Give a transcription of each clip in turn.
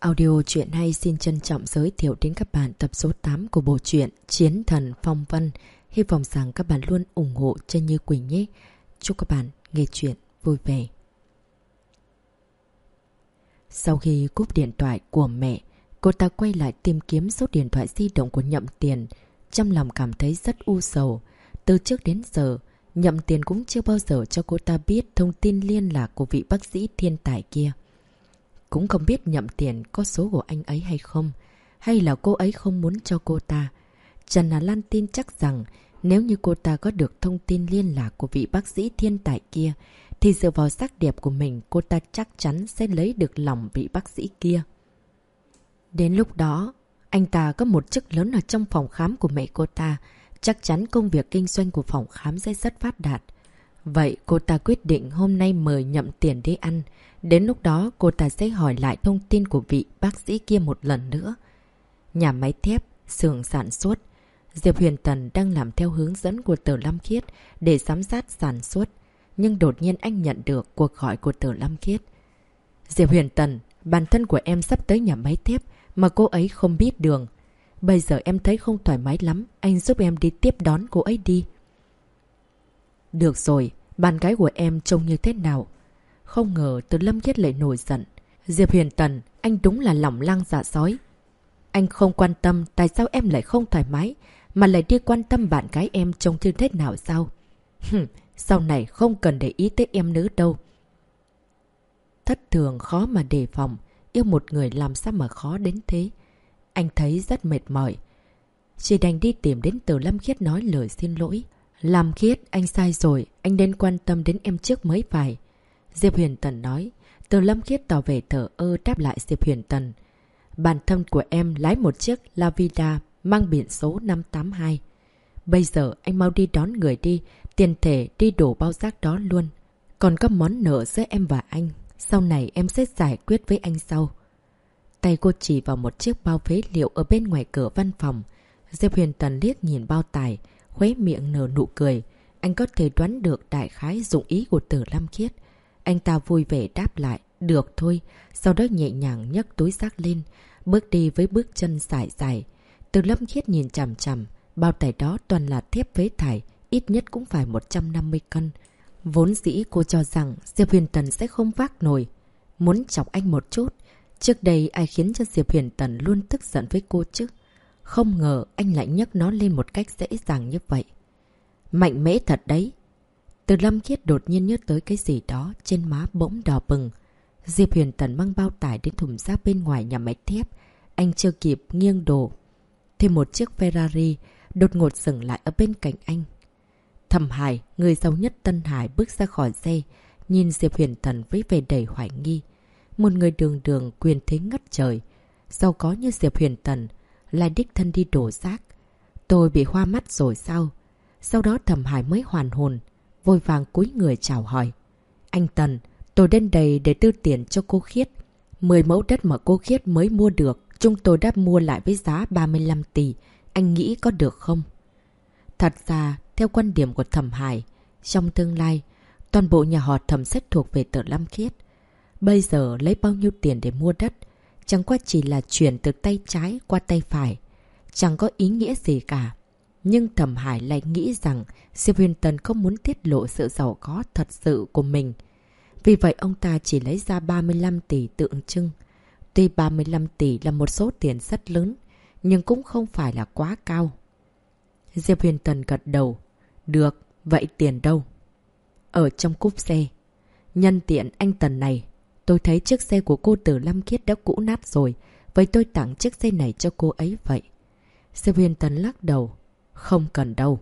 Audio truyện hay xin trân trọng giới thiệu đến các bạn tập số 8 của bộ truyện Chiến Thần Phong Vân. Hy vọng rằng các bạn luôn ủng hộ chân Như Quỳnh nhé. Chúc các bạn nghe truyện vui vẻ. Sau khi cúp điện thoại của mẹ, cô ta quay lại tìm kiếm số điện thoại di động của Nhậm Tiền. Trong lòng cảm thấy rất u sầu. Từ trước đến giờ, Nhậm Tiền cũng chưa bao giờ cho cô ta biết thông tin liên lạc của vị bác sĩ thiên tài kia. Cũng không biết Nhậm Tiền có số của anh ấy hay không, hay là cô ấy không muốn cho cô ta. Trần Hà Lan tin chắc rằng nếu như cô ta có được thông tin liên lạc của vị bác sĩ thiên tài kia, thì dựa vào sắc đẹp của mình, cô ta chắc chắn sẽ lấy được lòng vị bác sĩ kia. Đến lúc đó, anh ta có một chức lớn ở trong phòng khám của mẹ cô ta, chắc chắn công việc kinh doanh của phòng khám sẽ rất phát đạt. Vậy cô ta quyết định hôm nay mời Nhậm Tiền đi ăn. Đến lúc đó cô ta sẽ hỏi lại thông tin của vị bác sĩ kia một lần nữa. Nhà máy thép, xưởng sản xuất. Diệp Huyền Tần đang làm theo hướng dẫn của Tử Lam Khiết để giám sát sản xuất. Nhưng đột nhiên anh nhận được cuộc gọi của Tử Lam Khiết. Diệp Huyền Tần, bản thân của em sắp tới nhà máy thép mà cô ấy không biết đường. Bây giờ em thấy không thoải mái lắm, anh giúp em đi tiếp đón cô ấy đi. Được rồi, bạn gái của em trông như thế nào? Không ngờ Tử Lam Khiết lại nổi giận. Diệp Huyền Tần, anh đúng là lòng lang dạ sói. Anh không quan tâm tại sao em lại không thoải mái, mà lại đi quan tâm bạn gái em trông như thế nào sao? Sau này không cần để ý tới em nữa đâu. Thất thường khó mà đề phòng, yêu một người làm sao mà khó đến thế. Anh thấy rất mệt mỏi. Chỉ đành đi tìm đến Tử Lam Khiết nói lời xin lỗi. Lam Khiết, anh sai rồi, anh nên quan tâm đến em trước mới phải. Diệp Huyền Tần nói. Tử Lam Khiết tỏ vẻ thờ ơ đáp lại Diệp Huyền Tần. Bản thân của em lái một chiếc Lavida mang biển số 582. Bây giờ anh mau đi đón người đi, tiền thể đi đổ bao rác đó luôn. Còn có món nợ giữa em và anh, sau này em sẽ giải quyết với anh sau. Tay cô chỉ vào một chiếc bao phế liệu ở bên ngoài cửa văn phòng. Diệp Huyền Tần liếc nhìn bao tải, khóe miệng nở nụ cười. Anh có thể đoán được đại khái dụng ý của Tử Lam Khiết. Anh ta vui vẻ đáp lại, được thôi. Sau đó nhẹ nhàng nhấc túi rác lên, bước đi với bước chân dài dài. Tử Lam Khiết nhìn chằm chằm, bao tải đó toàn là thép phế thải, ít nhất cũng phải 150 cân. Vốn dĩ cô cho rằng Diệp Huyền Tần sẽ không vác nổi. Muốn chọc anh một chút. Trước đây ai khiến cho Diệp Huyền Tần luôn tức giận với cô chứ? Không ngờ anh lại nhấc nó lên một cách dễ dàng như vậy. Mạnh mẽ thật đấy. Từ Lam Khiết đột nhiên nhớ tới cái gì đó, trên má bỗng đỏ bừng. Diệp Huyền Tần mang bao tải đến thùng rác bên ngoài nhà máy thép. Anh chưa kịp nghiêng đổ. Thêm một chiếc Ferrari đột ngột dừng lại ở bên cạnh anh. Thẩm Hải, người giàu nhất Tân Hải bước ra khỏi xe, nhìn Diệp Huyền Tần với vẻ đầy hoài nghi. Một người đường đường quyền thế ngất trời, giàu có như Diệp Huyền Tần, lại đích thân đi đổ rác. Tôi bị hoa mắt rồi sao? Sau đó Thẩm Hải mới hoàn hồn, vội vàng cúi người chào hỏi. Anh Tần, tôi đến đây để đưa tiền cho cô Khiết. 10 mẫu đất mà cô Khiết mới mua được, chúng tôi đã mua lại với giá 35 tỷ. Anh nghĩ có được không? Thật ra, theo quan điểm của Thẩm Hải, trong tương lai, toàn bộ nhà họ Thẩm sẽ thuộc về Tử Lam Khiết. Bây giờ lấy bao nhiêu tiền để mua đất, chẳng qua chỉ là chuyển từ tay trái qua tay phải. Chẳng có ý nghĩa gì cả. Nhưng Thẩm Hải lại nghĩ rằng Diệp Huyền Tần không muốn tiết lộ sự giàu có thật sự của mình. Vì vậy ông ta chỉ lấy ra 35 tỷ tượng trưng. Tuy 35 tỷ là một số tiền rất lớn, nhưng cũng không phải là quá cao. Diệp Huyền Tần gật đầu. Được, vậy tiền đâu? Ở trong cốp xe. Nhân tiện anh Tần này, tôi thấy chiếc xe của cô Tử Lam Khiết đã cũ nát rồi. Vậy tôi tặng chiếc xe này cho cô ấy vậy. Diệp Huyền Tần lắc đầu. Không cần đâu.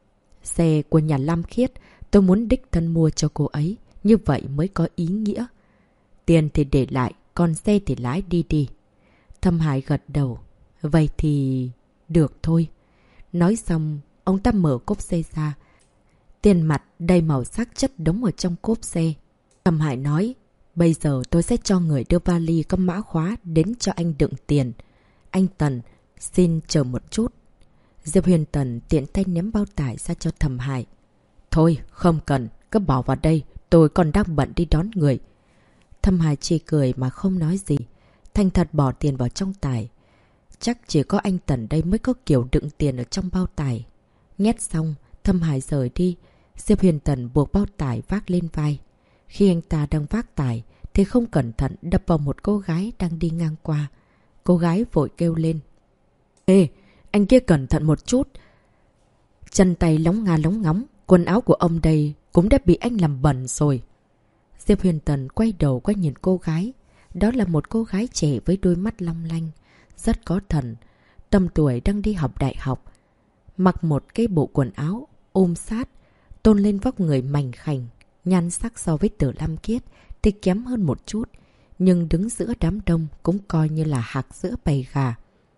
Xe của nhà Lam Khiết tôi muốn đích thân mua cho cô ấy. Như vậy mới có ý nghĩa. Tiền thì để lại, còn xe thì lái đi đi. Thẩm Hải gật đầu. Vậy thì... được thôi. Nói xong, ông ta mở cốp xe ra. Tiền mặt đầy màu sắc chất đống ở trong cốp xe. Thẩm Hải nói, bây giờ tôi sẽ cho người đưa vali có mã khóa đến cho anh đựng tiền. Anh Tần, xin chờ một chút. Diệp Huyền Tần tiện tay ném bao tải ra cho Thẩm Hải. Thôi, không cần, cứ bỏ vào đây, tôi còn đang bận đi đón người. Thẩm Hải chỉ cười mà không nói gì. thành thật bỏ tiền vào trong tài. Chắc chỉ có anh Tần đây mới có kiểu đựng tiền ở trong bao tải. Nhét xong, Thâm Hải rời đi. Diệp Huyền Tần buộc bao tải vác lên vai. Khi anh ta đang vác tải thì không cẩn thận đập vào một cô gái đang đi ngang qua. Cô gái vội kêu lên. Ê, anh kia cẩn thận một chút. Chân tay lóng ngà lóng ngóng, quần áo của ông đây cũng đã bị anh làm bẩn rồi. Diệp Huyền Tần quay đầu qua nhìn cô gái. Đó là một cô gái trẻ với đôi mắt long lanh, rất có thần, tầm tuổi đang đi học đại học. Mặc một cái bộ quần áo ôm sát, tôn lên vóc người mảnh khảnh, nhan sắc so với Tử Lam Kiết thì kém hơn một chút, nhưng đứng giữa đám đông cũng coi như là hạc giữa bầy gà.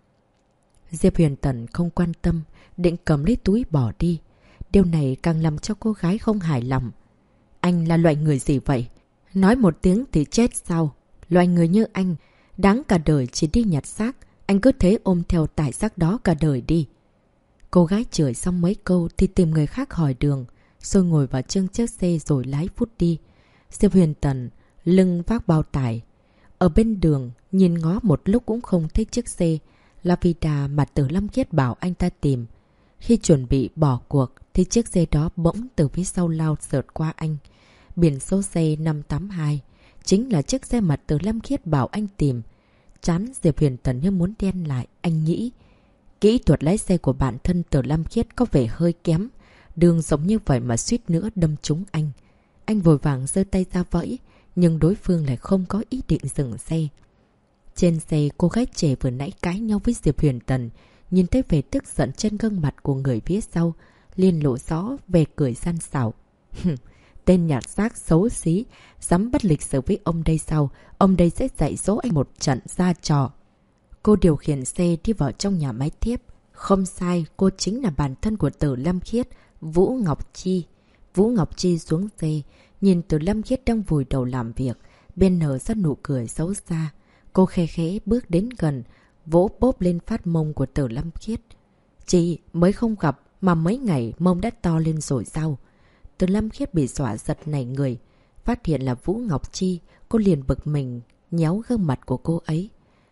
Diệp Huyền Tần không quan tâm, định cầm lấy túi bỏ đi. Điều này càng làm cho cô gái không hài lòng. Anh là loại người gì vậy? Nói một tiếng thì chết sao? Loại người như anh, đáng cả đời chỉ đi nhặt xác. Anh cứ thế ôm theo tải xác đó cả đời đi. Cô gái chửi xong mấy câu thì tìm người khác hỏi đường, rồi ngồi vào trên chiếc xe rồi lái phút đi. Diệp Huyền Tần lưng vác bao tải. Ở bên đường, nhìn ngó một lúc cũng không thấy chiếc xe Lavida mà Tử Lam Kiết bảo anh ta tìm. Khi chuẩn bị bỏ cuộc thì chiếc xe đó bỗng từ phía sau lao sượt qua anh. Biển số xe 582 chính là chiếc xe mà Tử Lam Kiết bảo anh tìm. Chán Diệp Huyền Tần như muốn đen lại. Anh nghĩ kỹ thuật lái xe của bản thân Tử Lam Kiết có vẻ hơi kém. Đường giống như vậy mà suýt nữa đâm trúng anh. Anh vội vàng giơ tay ra vẫy, nhưng đối phương lại không có ý định dừng xe. Trên xe, cô gái trẻ vừa nãy cãi nhau với Diệp Huyền Tần, nhìn thấy vẻ tức giận trên gương mặt của người phía sau, liền lộ rõ vẻ cười gian xảo. Tên nhặt xác xấu xí, dám bất lịch sự với ông đây sao? Ông đây sẽ dạy dỗ anh một trận ra trò. Cô điều khiển xe đi vào trong nhà máy thiếp. Không sai, cô chính là bản thân của Tử Lam Kiết, Vũ Ngọc Chi. Vũ Ngọc Chi xuống xe, nhìn Tử Lam Kiết đang vùi đầu làm việc, bên nở ra nụ cười xấu xa. Cô khẽ khẽ bước đến gần, vỗ bốp lên phát mông của Tử Lam Kiết. Chị mới không gặp mà mấy ngày mông đã to lên rồi sao? Tử Lam Kiết bị dọa giật nảy người. Phát hiện là Vũ Ngọc Chi, cô liền bực mình, nhéo gương mặt của cô ấy.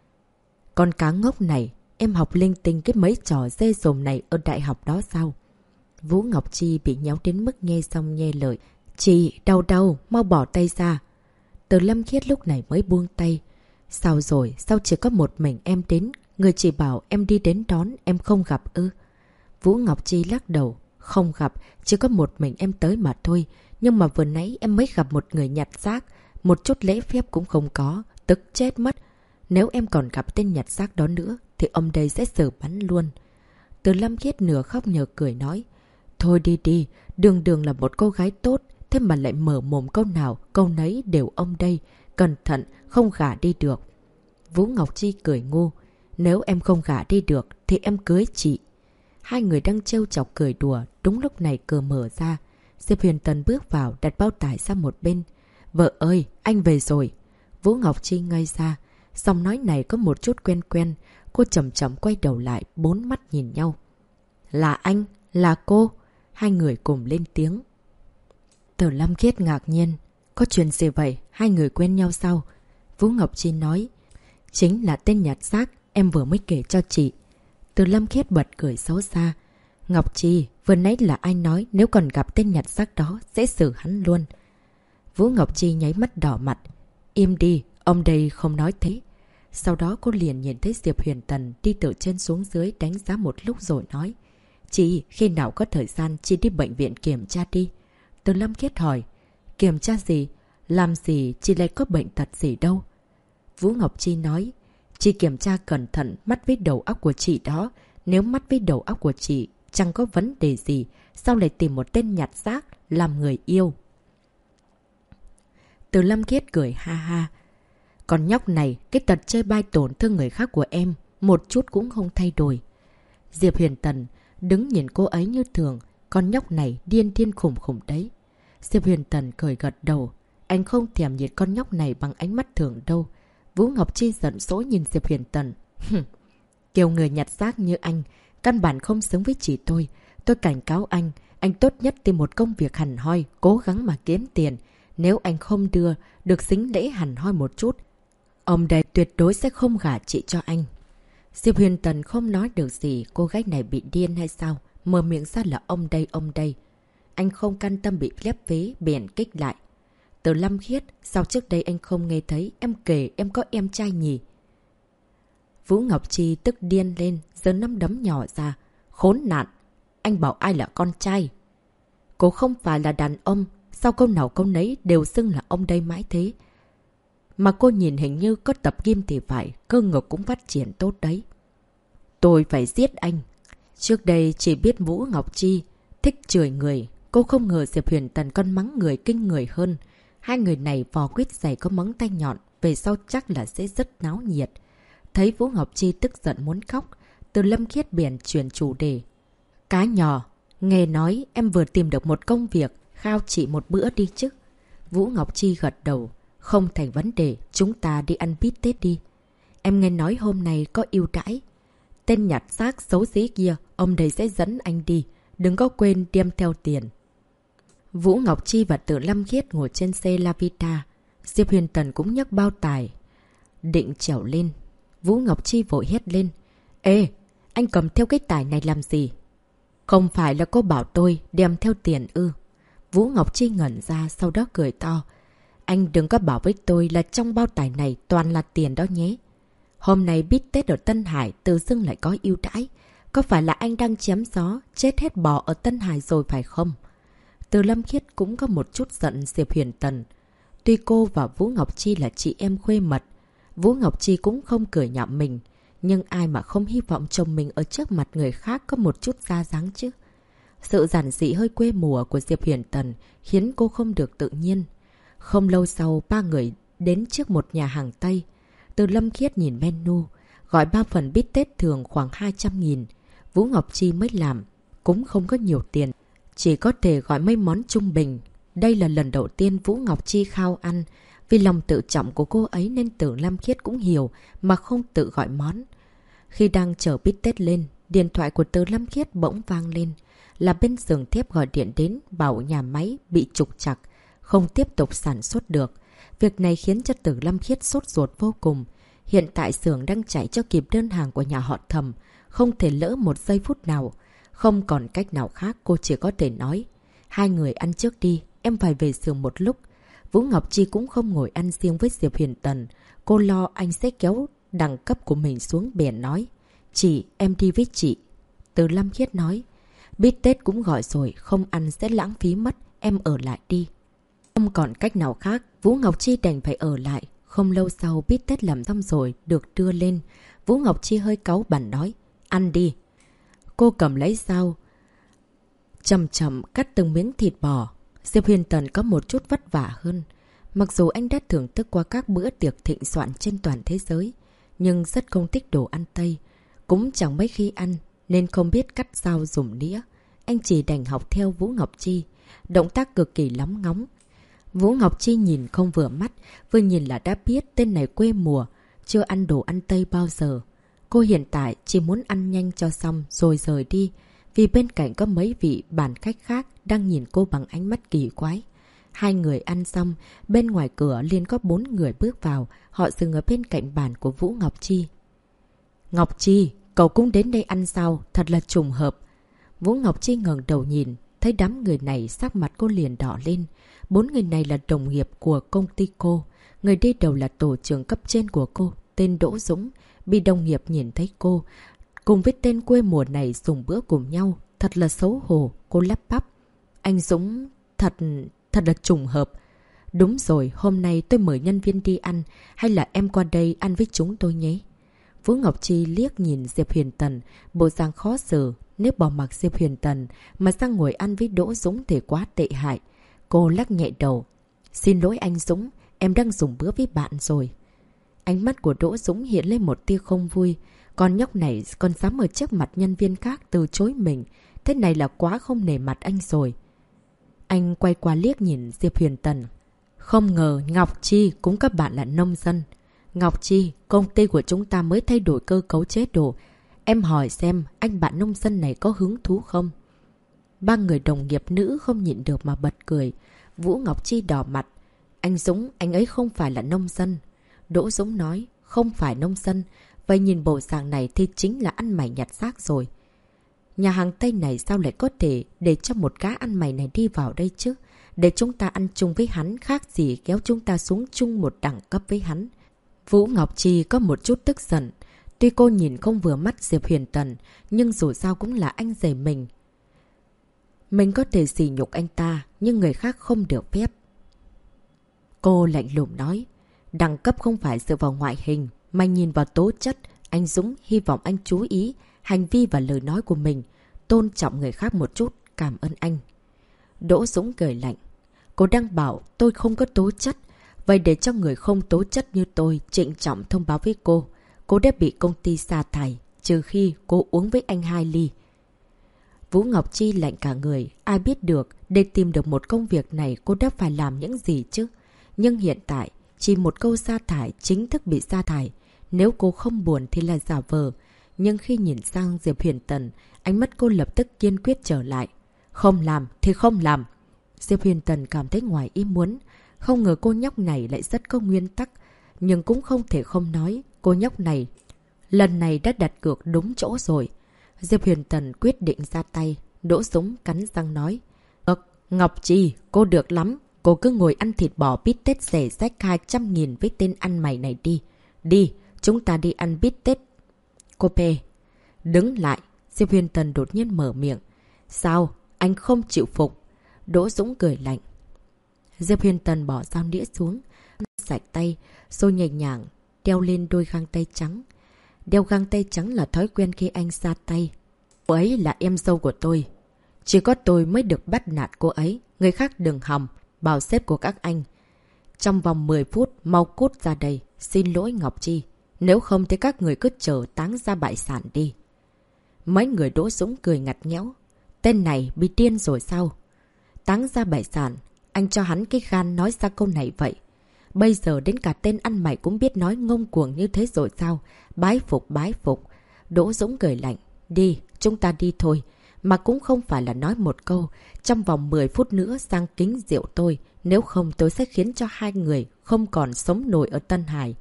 Con cá ngốc này, em học linh tinh cái mấy trò dê dồm này ở đại học đó sao? Vũ Ngọc Chi bị nhéo đến mức nghe xong nghe lời. Chị, đau đau, mau bỏ tay ra. Tử Lam Kiết lúc này mới buông tay. Sao rồi, sao chỉ có một mình em đến? Người chỉ bảo em đi đến đón, em không gặp ư? Vũ Ngọc Chi lắc đầu. Không gặp, chỉ có một mình em tới mà thôi. Nhưng mà vừa nãy em mới gặp một người nhặt xác. Một chút lễ phép cũng không có, tức chết mất. Nếu em còn gặp tên nhặt xác đó nữa, thì ông đây sẽ xử bắn luôn. Tử Lam Kiết nửa khóc nhờ cười nói. Thôi đi đi, đường đường là một cô gái tốt, thế mà lại mở mồm câu nào, câu nấy đều ông đây. Cẩn thận, không gả đi được. Vũ Ngọc Chi cười ngu. Nếu em không gả đi được, thì em cưới chị. Hai người đang trêu chọc cười đùa, đúng lúc này cửa mở ra. Diệp Huyền Tần bước vào, đặt bao tải sang một bên. Vợ ơi, anh về rồi. Vũ Ngọc Chi ngây ra. Giọng nói này có một chút quen quen. Cô chậm chậm quay đầu lại, bốn mắt nhìn nhau. Là anh, là cô. Hai người cùng lên tiếng. Tử Lam Kiết ngạc nhiên. Có chuyện gì vậy? Hai người quen nhau sao? Vũ Ngọc Chi nói. Chính là tên nhặt xác em vừa mới kể cho chị. Tử Lam Kiết bật cười xấu xa. Ngọc Chi, vừa nãy là ai nói nếu còn gặp tên nhặt xác đó sẽ xử hắn luôn. Vũ Ngọc Chi nháy mắt đỏ mặt. Im đi, ông đây không nói thế. Sau đó cô liền nhìn thấy Diệp Huyền Tần đi từ trên xuống dưới đánh giá một lúc rồi nói. Chị, khi nào có thời gian chị đi bệnh viện kiểm tra đi. Tử Lam Kiết hỏi. Kiểm tra gì? Làm gì chị lại có bệnh tật gì đâu? Vũ Ngọc Chi nói. Chị kiểm tra cẩn thận mắt với đầu óc của chị đó. Nếu mắt với đầu óc của chị chẳng có vấn đề gì, sao lại tìm một tên nhặt xác làm người yêu? Tử Lam Kiết cười ha ha. Con nhóc này, cái tật chơi bai tổn thương người khác của em một chút cũng không thay đổi. Diệp Huyền Tần đứng nhìn cô ấy như thường. Con nhóc này điên điên khủng khủng đấy. Diệp Huyền Tần cười gật đầu. Anh không thèm nhìn con nhóc này bằng ánh mắt thường đâu. Vũ Ngọc Chi giận dỗi nhìn Diệp Huyền Tần. Kiểu người nhặt xác như anh, căn bản không xứng với chị tôi. Tôi cảnh cáo anh tốt nhất tìm một công việc hẳn hoi, cố gắng mà kiếm tiền. Nếu anh không đưa, được xính lễ hẳn hoi một chút. Ông đây tuyệt đối sẽ không gả chị cho anh. Diệp Huyền Tần không nói được gì, cô gái này bị điên hay sao? Mở miệng ra là ông đây, ông đây. Anh không can tâm bị lép vế, bèn kích lại. Từ Lâm Khiết, sao trước đây anh không nghe thấy em kể em có em trai nhỉ? Vũ Ngọc Chi tức điên lên, giơ nắm đấm nhỏ ra. Khốn nạn! Anh bảo ai là con trai? Cô không phải là đàn ông, sao câu nào câu nấy đều xưng là ông đây mãi thế? Mà cô nhìn hình như có tập gym thì phải, cơ ngực cũng phát triển tốt đấy. Tôi phải giết anh. Trước đây chỉ biết Vũ Ngọc Chi thích chửi người, cô không ngờ Diệp Huyền Tần còn mắng người kinh người hơn. Hai người này vò quýt giày có móng tay nhọn, về sau chắc là sẽ rất náo nhiệt. Thấy Vũ Ngọc Chi tức giận muốn khóc, Từ Lâm Khiết bèn chuyển chủ đề. Cá nhỏ, nghe nói em vừa tìm được một công việc, khao chị một bữa đi chứ. Vũ Ngọc Chi gật đầu. Không thành vấn đề, chúng ta đi ăn bít tết đi. Em nghe nói hôm nay có ưu đãi. Tên nhặt xác xấu xí kia, ông đây sẽ dẫn anh đi. Đừng có quên đem theo tiền. Vũ Ngọc Chi và Từ Lâm Khiết ngồi trên xe La Vita. Diệp Huyền Tần cũng nhấc bao tải định trèo lên. Vũ Ngọc Chi vội hét lên. Ê, anh cầm theo cái tải này làm gì? Không phải là cô bảo tôi đem theo tiền ư? Vũ Ngọc Chi ngẩn ra, sau đó cười to. Anh đừng có bảo với tôi là trong bao tải này toàn là tiền đó nhé. Hôm nay bít tết ở Tân Hải tự dưng lại có ưu đãi. Có phải là anh đang chém gió, chết hết bò ở Tân Hải rồi phải không? Từ Lâm Khiết cũng có một chút giận Diệp Huyền Tần. Tuy cô và Vũ Ngọc Chi là chị em khuê mật, Vũ Ngọc Chi cũng không cười nhạo mình. Nhưng ai mà không hy vọng chồng mình ở trước mặt người khác có một chút ra dáng chứ? Sự giản dị hơi quê mùa của Diệp Huyền Tần khiến cô không được tự nhiên. Không lâu sau, ba người đến trước một nhà hàng Tây. Từ Lâm Khiết nhìn menu, gọi 3 phần bít tết thường khoảng 200.000. Vũ Ngọc Chi mới làm, cũng không có nhiều tiền, chỉ có thể gọi mấy món trung bình. Đây là lần đầu tiên Vũ Ngọc Chi khao ăn, vì lòng tự trọng của cô ấy nên Từ Lâm Khiết cũng hiểu mà không tự gọi món. Khi đang chờ bít tết lên, điện thoại của Từ Lâm Khiết bỗng vang lên. Là bên xưởng thép gọi điện đến bảo nhà máy bị trục trặc, không tiếp tục sản xuất được. Việc này khiến cho Từ Lâm Khiết sốt ruột vô cùng. Hiện tại xưởng đang chạy cho kịp đơn hàng của nhà họ Thẩm, không thể lỡ một giây phút nào. Không còn cách nào khác, cô chỉ có thể nói. Hai người ăn trước đi, em phải về xưởng một lúc. Vũ Ngọc Chi cũng không ngồi ăn riêng với Diệp Huyền Tần. Cô lo anh sẽ kéo đẳng cấp của mình xuống, bèn nói. Chị, em đi với chị. Từ Lâm Khiết nói. Bít tết cũng gọi rồi, không ăn sẽ lãng phí mất, em ở lại đi. Không còn cách nào khác, Vũ Ngọc Chi đành phải ở lại. Không lâu sau bít tết làm xong rồi, được đưa lên. Vũ Ngọc Chi hơi cáu bẳn nói. Ăn đi. Cô cầm lấy dao, chậm chậm cắt từng miếng thịt bò. Diệp Huyền Tần có một chút vất vả hơn. Mặc dù anh đã thưởng thức qua các bữa tiệc thịnh soạn trên toàn thế giới, nhưng rất không thích đồ ăn Tây. Cũng chẳng mấy khi ăn, nên không biết cắt dao dùng đĩa. Anh chỉ đành học theo Vũ Ngọc Chi. Động tác cực kỳ lóng ngóng. Vũ Ngọc Chi nhìn không vừa mắt, vừa nhìn là đã biết tên này quê mùa, chưa ăn đồ ăn Tây bao giờ. Cô hiện tại chỉ muốn ăn nhanh cho xong rồi rời đi, vì bên cạnh có mấy vị bàn khách khác đang nhìn cô bằng ánh mắt kỳ quái. Hai người ăn xong, bên ngoài cửa liền có 4 người bước vào, họ dừng ở bên cạnh bàn của Vũ Ngọc Chi. Ngọc Chi, cậu cũng đến đây ăn sao, thật là trùng hợp. Vũ Ngọc Chi ngẩng đầu nhìn, thấy đám người này sắc mặt cô liền đỏ lên. 4 người này là đồng nghiệp của công ty cô. Người đi đầu là tổ trưởng cấp trên của cô, tên Đỗ Dũng. Bị đồng nghiệp nhìn thấy cô cùng với tên quê mùa này dùng bữa cùng nhau, thật là xấu hổ. Cô lắp bắp. Anh Dũng, thật là trùng hợp. Đúng rồi, hôm nay tôi mời nhân viên đi ăn, hay là em qua đây ăn với chúng tôi nhé? Vũ Ngọc Chi liếc nhìn Diệp Huyền Tần, bộ dạng khó xử. Nếu bỏ mặc Diệp Huyền Tần mà sang ngồi ăn với Đỗ Dũng thì quá tệ hại. Cô lắc nhẹ đầu. Xin lỗi anh Dũng, em đang dùng bữa với bạn rồi. Ánh mắt của Đỗ Dũng hiện lên một tia không vui. Con nhóc này còn dám ở trước mặt nhân viên khác từ chối mình. Thế này là quá không nể mặt anh rồi. Anh quay qua liếc nhìn Diệp Huyền Tần. Không ngờ Ngọc Chi cũng các bạn là nông dân. Ngọc Chi, công ty của chúng ta mới thay đổi cơ cấu chế độ. Em hỏi xem anh bạn nông dân này có hứng thú không? 3 người đồng nghiệp nữ không nhịn được mà bật cười. Vũ Ngọc Chi đỏ mặt. Anh Dũng, anh ấy không phải là nông dân. Đỗ Dũng nói. Không phải nông dân. Vậy nhìn bộ dạng này thì chính là ăn mày nhặt xác rồi. Nhà hàng Tây này sao lại có thể để cho một gã ăn mày này đi vào đây chứ? Để chúng ta ăn chung với hắn khác gì kéo chúng ta xuống chung một đẳng cấp với hắn. Vũ Ngọc Chi có một chút tức giận. Tuy cô nhìn không vừa mắt Diệp Huyền Tần, nhưng dù sao cũng là anh rể mình. Mình có thể sỉ nhục anh ta, nhưng người khác không được phép. Cô lạnh lùng nói. Đẳng cấp không phải dựa vào ngoại hình, mà nhìn vào tố chất. Anh Dũng hy vọng anh chú ý hành vi và lời nói của mình. Tôn trọng người khác một chút, cảm ơn anh. Đỗ Dũng cười lạnh. Cô đang bảo tôi không có tố chất. Vậy để cho người không tố chất như tôi trịnh trọng thông báo với cô. Cô đã bị công ty sa thải, trừ khi cô uống với anh 2 ly. Vũ Ngọc Chi lạnh cả người. Ai biết được, để tìm được một công việc này cô đã phải làm những gì chứ? Nhưng hiện tại, chỉ một câu sa thải chính thức bị sa thải. Nếu cô không buồn thì là giả vờ. Nhưng khi nhìn sang Diệp Huyền Tần, ánh mắt cô lập tức kiên quyết trở lại. Không làm thì không làm. Diệp Huyền Tần cảm thấy ngoài ý muốn. Không ngờ cô nhóc này lại rất có nguyên tắc. Nhưng cũng không thể không nói. Cô nhóc này lần này đã đặt cược đúng chỗ rồi. Diệp Huyền Tần quyết định ra tay. Đỗ Dũng cắn răng nói. Ngọc Chi, cô được lắm. Cô cứ ngồi ăn thịt bò bít tết rẻ rách 200.000 với tên ăn mày này đi. Đi, chúng ta đi ăn bít tết. Cô P. Đứng lại. Diệp Huyền Tần đột nhiên mở miệng. Sao? Anh không chịu phục. Đỗ Dũng cười lạnh. Diệp Huyền Tần bỏ dao đĩa xuống. Sạch tay, rồi nhẹ nhàng đeo lên đôi găng tay trắng. Đeo găng tay trắng là thói quen khi anh ra tay. Cô ấy là em dâu của tôi. Chỉ có tôi mới được bắt nạt cô ấy. Người khác đừng hòng. Bảo sếp của các anh. Trong vòng 10 phút mau cút ra đây. Xin lỗi Ngọc Chi. Nếu không thì các người cứ chờ táng ra bại sản đi. Mấy người Đỗ Dũng cười ngặt nghẽo. Tên này bị điên rồi sao? Táng ra bại sản. Anh cho hắn cái gan nói ra câu này vậy. Bây giờ đến cả tên ăn mày cũng biết nói ngông cuồng như thế rồi sao? Bái phục, bái phục. Đỗ Dũng cười lạnh. Đi, chúng ta đi thôi. Mà cũng không phải là nói một câu. Trong vòng 10 phút nữa sang kính rượu tôi. Nếu không tôi sẽ khiến cho hai người không còn sống nổi ở Tân Hải.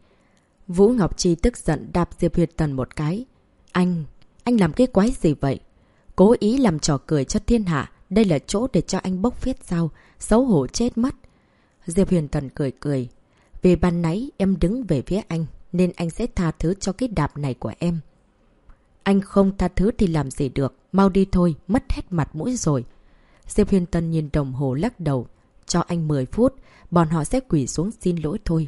Vũ Ngọc Chi tức giận đạp Diệp Huyền Tần một cái. Anh làm cái quái gì vậy? Cố ý làm trò cười cho thiên hạ. Đây là chỗ để cho anh bốc phét sao? Xấu hổ chết mất. Diệp Huyền Tần cười cười. Vì ban nãy em đứng về phía anh, nên anh sẽ tha thứ cho cái đạp này của em. Anh không tha thứ thì làm gì được. Mau đi thôi, mất hết mặt mũi rồi. Diệp Huyền Tần nhìn đồng hồ lắc đầu. Cho anh 10 phút, bọn họ sẽ quỳ xuống xin lỗi thôi.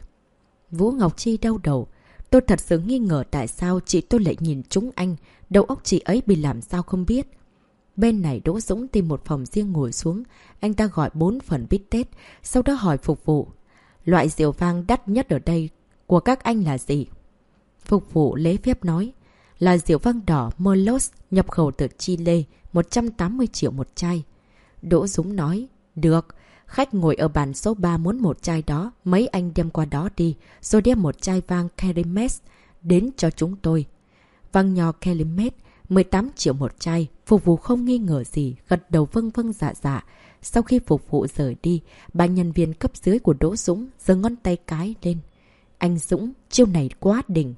Vũ Ngọc Chi đau đầu. Tôi thật sự nghi ngờ tại sao chị tôi lại nhìn trúng anh. Đầu óc chị ấy bị làm sao không biết. Bên này Đỗ Dũng tìm một phòng riêng ngồi xuống. Anh ta gọi 4 phần bít tết. Sau đó hỏi phục vụ. Loại rượu vang đắt nhất ở đây của các anh là gì? Phục vụ lễ phép nói. Là rượu vang đỏ Merlot nhập khẩu từ Chile. 180 triệu một chai. Đỗ Dũng nói. Được. Khách ngồi ở bàn số 3 muốn một chai đó. Mấy anh đem qua đó đi. Rồi đem một chai vang Kerimet đến cho chúng tôi. Vang nho Kerimet 18 triệu một chai. Phục vụ không nghi ngờ gì. Gật đầu vâng vâng dạ dạ. Sau khi phục vụ rời đi, bà nhân viên cấp dưới của Đỗ Dũng giơ ngón tay cái lên. Anh Dũng, chiêu này quá đỉnh.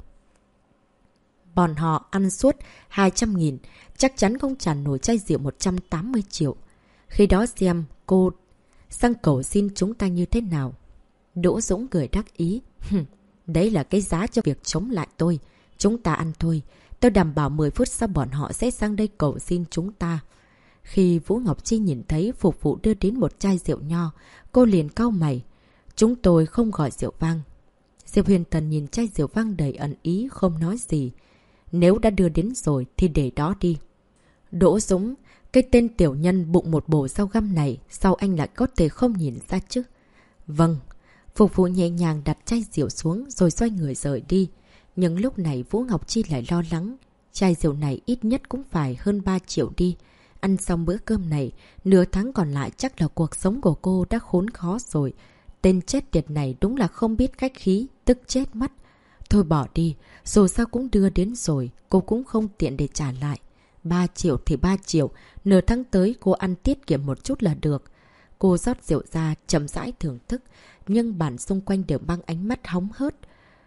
Bọn họ ăn suốt 200.000, chắc chắn không trả nổi chai rượu 180 triệu. Khi đó xem cô sang cầu xin chúng ta như thế nào. Đỗ Dũng cười đắc ý. Đấy là cái giá cho việc chống lại tôi. Chúng ta ăn thôi. Tôi đảm bảo 10 phút sau bọn họ sẽ sang đây cầu xin chúng ta. Khi Vũ Ngọc Chi nhìn thấy phục vụ đưa đến một chai rượu nho, cô liền cau mày. Chúng tôi không gọi rượu vang. Diệp Huyền Tần nhìn chai rượu vang đầy ẩn ý, không nói gì. Nếu đã đưa đến rồi thì để đó đi. Đỗ Dũng, cái tên tiểu nhân bụng một bổ rau găm này, sao anh lại có thể không nhìn ra chứ? Vâng. Phục vụ nhẹ nhàng đặt chai rượu xuống rồi xoay người rời đi. Nhưng lúc này Vũ Ngọc Chi lại lo lắng. Chai rượu này ít nhất cũng phải hơn 3 triệu đi. Ăn xong bữa cơm này, nửa tháng còn lại chắc là cuộc sống của cô đã khốn khó rồi. Tên chết tiệt này đúng là không biết khách khí, tức chết mất. Thôi bỏ đi, dù sao cũng đưa đến rồi, cô cũng không tiện để trả lại. 3 triệu thì 3 triệu, nửa tháng tới cô ăn tiết kiệm một chút là được. Cô rót rượu ra, chậm rãi thưởng thức, nhưng bản xung quanh đều mang ánh mắt hóng hớt.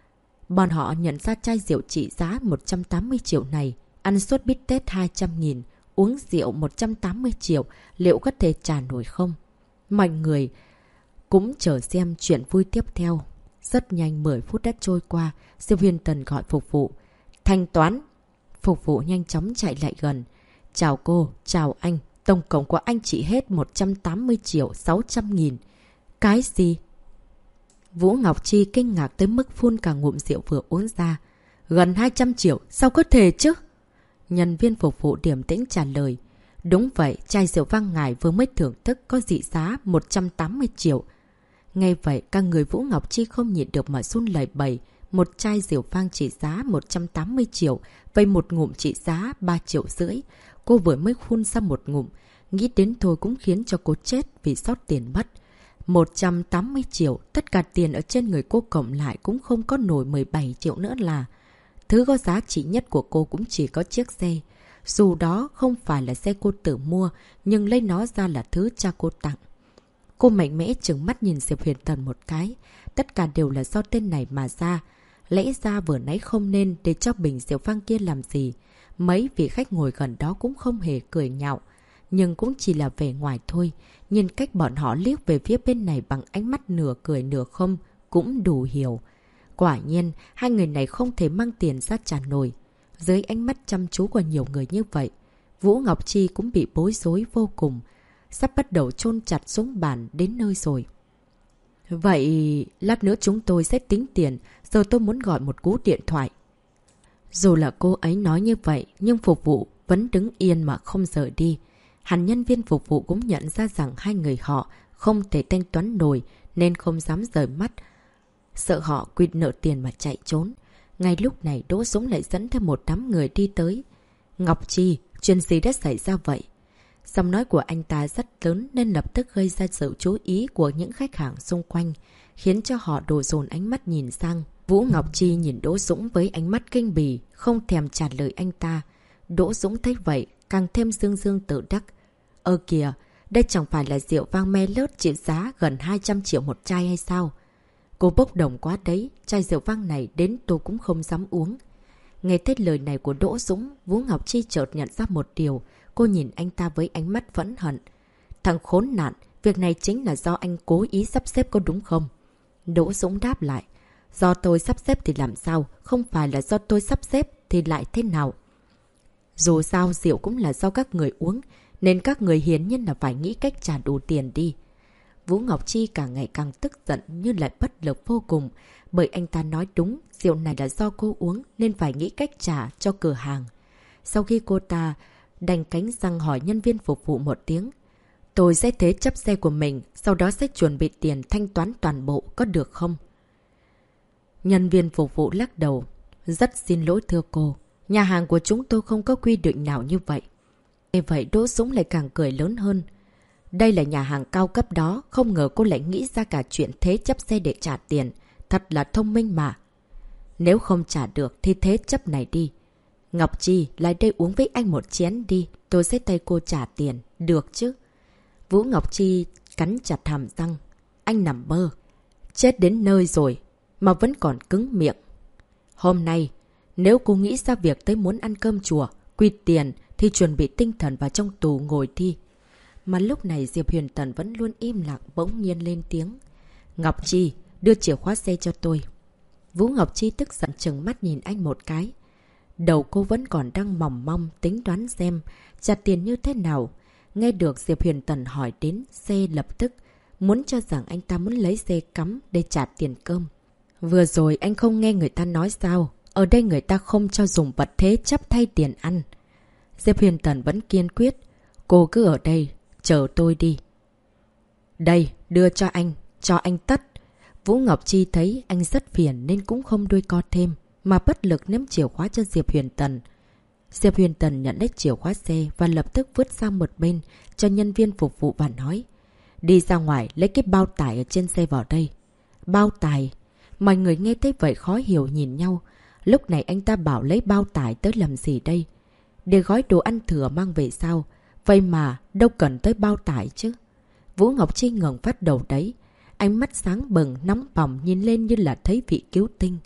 Bọn họ nhận ra chai rượu trị giá 180 triệu này, ăn suốt bít tết 200.000, uống rượu 180 triệu, liệu có thể trả nổi không? Mọi người cũng chờ xem chuyện vui tiếp theo. Rất nhanh 10 phút đã trôi qua, Diệp Huyền Tần gọi phục vụ. Thanh toán! Phục vụ nhanh chóng chạy lại gần. Chào cô, chào anh, tổng cộng của anh chỉ hết 180 triệu 600 nghìn. Cái gì? Vũ Ngọc Chi kinh ngạc tới mức phun cả ngụm rượu vừa uống ra. Gần 200 triệu, sao có thể chứ? Nhân viên phục vụ điềm tĩnh trả lời. Đúng vậy, chai rượu vang ngài vừa mới thưởng thức có trị giá 180 triệu. Ngay vậy, các người Vũ Ngọc Chi không nhịn được mà run lẩy bẩy. Một chai rượu vang trị giá 180 triệu, vậy một ngụm trị giá 3,5 triệu. Cô vừa mới phun ra một ngụm, nghĩ đến thôi cũng khiến cho cô chết vì sót tiền mất. 180 triệu, tất cả tiền ở trên người cô cộng lại cũng không có nổi 17 triệu nữa là. Thứ có giá trị nhất của cô cũng chỉ có chiếc xe. Dù đó không phải là xe cô tự mua, nhưng lấy nó ra là thứ cha cô tặng. Cô mạnh mẽ trừng mắt nhìn Diệp Huyền Tần một cái. Tất cả đều là do tên này mà ra. Lẽ ra vừa nãy không nên để cho bình rượu vang kia làm gì. Mấy vị khách ngồi gần đó cũng không hề cười nhạo. Nhưng cũng chỉ là vẻ ngoài thôi. Nhìn cách bọn họ liếc về phía bên này bằng ánh mắt nửa cười nửa không cũng đủ hiểu. Quả nhiên, hai người này không thể mang tiền ra trả nổi. Dưới ánh mắt chăm chú của nhiều người như vậy, Vũ Ngọc Chi cũng bị bối rối vô cùng. Sắp bắt đầu chôn chặt xuống bàn đến nơi rồi. Vậy, lát nữa chúng tôi sẽ tính tiền, giờ tôi muốn gọi một cú điện thoại. Dù là cô ấy nói như vậy, nhưng phục vụ vẫn đứng yên mà không rời đi. Hẳn nhân viên phục vụ cũng nhận ra rằng hai người họ không thể thanh toán nổi nên không dám rời mắt. Sợ họ quỵt nợ tiền mà chạy trốn. Ngay lúc này Đỗ Dũng lại dẫn theo một đám người đi tới. Ngọc Chi, chuyện gì đã xảy ra vậy? Giọng nói của anh ta rất lớn nên lập tức gây ra sự chú ý của những khách hàng xung quanh, khiến cho họ đổ dồn ánh mắt nhìn sang. Vũ Ngọc Chi nhìn Đỗ Dũng với ánh mắt kinh bỉ, không thèm trả lời anh ta. Đỗ Dũng thấy vậy, càng thêm dương dương tự đắc. Kìa, đây chẳng phải là rượu vang me lớt trị giá gần 200 triệu một chai hay sao? Cô bốc đồng quá đấy, chai rượu vang này đến tôi cũng không dám uống. Nghe thấy lời này của Đỗ Dũng, Vũ Ngọc Chi chợt nhận ra một điều. Cô nhìn anh ta với ánh mắt phẫn hận. Thằng khốn nạn, việc này chính là do anh cố ý sắp xếp có đúng không? Đỗ Dũng đáp lại. Do tôi sắp xếp thì làm sao? Không phải là do tôi sắp xếp thì lại thế nào? Dù sao rượu cũng là do các người uống, nên các người hiển nhiên là phải nghĩ cách trả đủ tiền đi. Vũ Ngọc Chi càng ngày càng tức giận như lại bất lực vô cùng. Bởi anh ta nói đúng, rượu này là do cô uống nên phải nghĩ cách trả cho cửa hàng. Sau khi cô ta đành cánh răng hỏi nhân viên phục vụ một tiếng. Tôi sẽ thế chấp xe của mình, sau đó sẽ chuẩn bị tiền thanh toán toàn bộ, có được không? Nhân viên phục vụ lắc đầu. Rất xin lỗi thưa cô, nhà hàng của chúng tôi không có quy định nào như vậy. Vì vậy Đỗ Dũng lại càng cười lớn hơn. Đây là nhà hàng cao cấp đó, không ngờ cô lại nghĩ ra cả chuyện thế chấp xe để trả tiền. Thật là thông minh mà. Nếu không trả được thì thế chấp này đi. Ngọc Chi, lại đây uống với anh một chén đi, tôi sẽ thay cô trả tiền, được chứ? Vũ Ngọc Chi cắn chặt hàm răng. Anh nằm mơ. Chết đến nơi rồi, mà vẫn còn cứng miệng. Hôm nay, nếu cô nghĩ ra việc tới muốn ăn cơm chùa, quy tiền, thì chuẩn bị tinh thần vào trong tù ngồi đi. Mà lúc này Diệp Huyền Tần vẫn luôn im lặng bỗng nhiên lên tiếng. Ngọc Chi, đưa chìa khóa xe cho tôi. Vũ Ngọc Chi tức giận trừng mắt nhìn anh một cái. Đầu cô vẫn còn đang mỏng mong tính đoán xem trả tiền như thế nào. Nghe được Diệp Huyền Tần hỏi đến xe lập tức, muốn cho rằng anh ta muốn lấy xe cắm để trả tiền cơm. Vừa rồi anh không nghe người ta nói sao? Ở đây người ta không cho dùng vật thế chấp thay tiền ăn. Diệp Huyền Tần vẫn kiên quyết. Cô cứ ở đây, chờ tôi đi. Đây, đưa cho anh tất. Vũ Ngọc Chi thấy anh rất phiền nên cũng không đuôi co thêm, mà bất lực ném chìa khóa cho Diệp Huyền Tần. Diệp Huyền Tần nhận lấy chìa khóa xe và lập tức vứt sang một bên cho nhân viên phục vụ và nói. Đi ra ngoài lấy cái bao tải ở trên xe vào đây. Bao tải? Mọi người nghe thấy vậy khó hiểu nhìn nhau. Lúc này anh ta bảo lấy bao tải tới làm gì đây? Để gói đồ ăn thừa mang về sao? Vậy mà đâu cần tới bao tải chứ. Vũ Ngọc Chi ngẩng phát đầu đấy. Ánh mắt sáng bừng nóng bỏng nhìn lên như là thấy vị cứu tinh.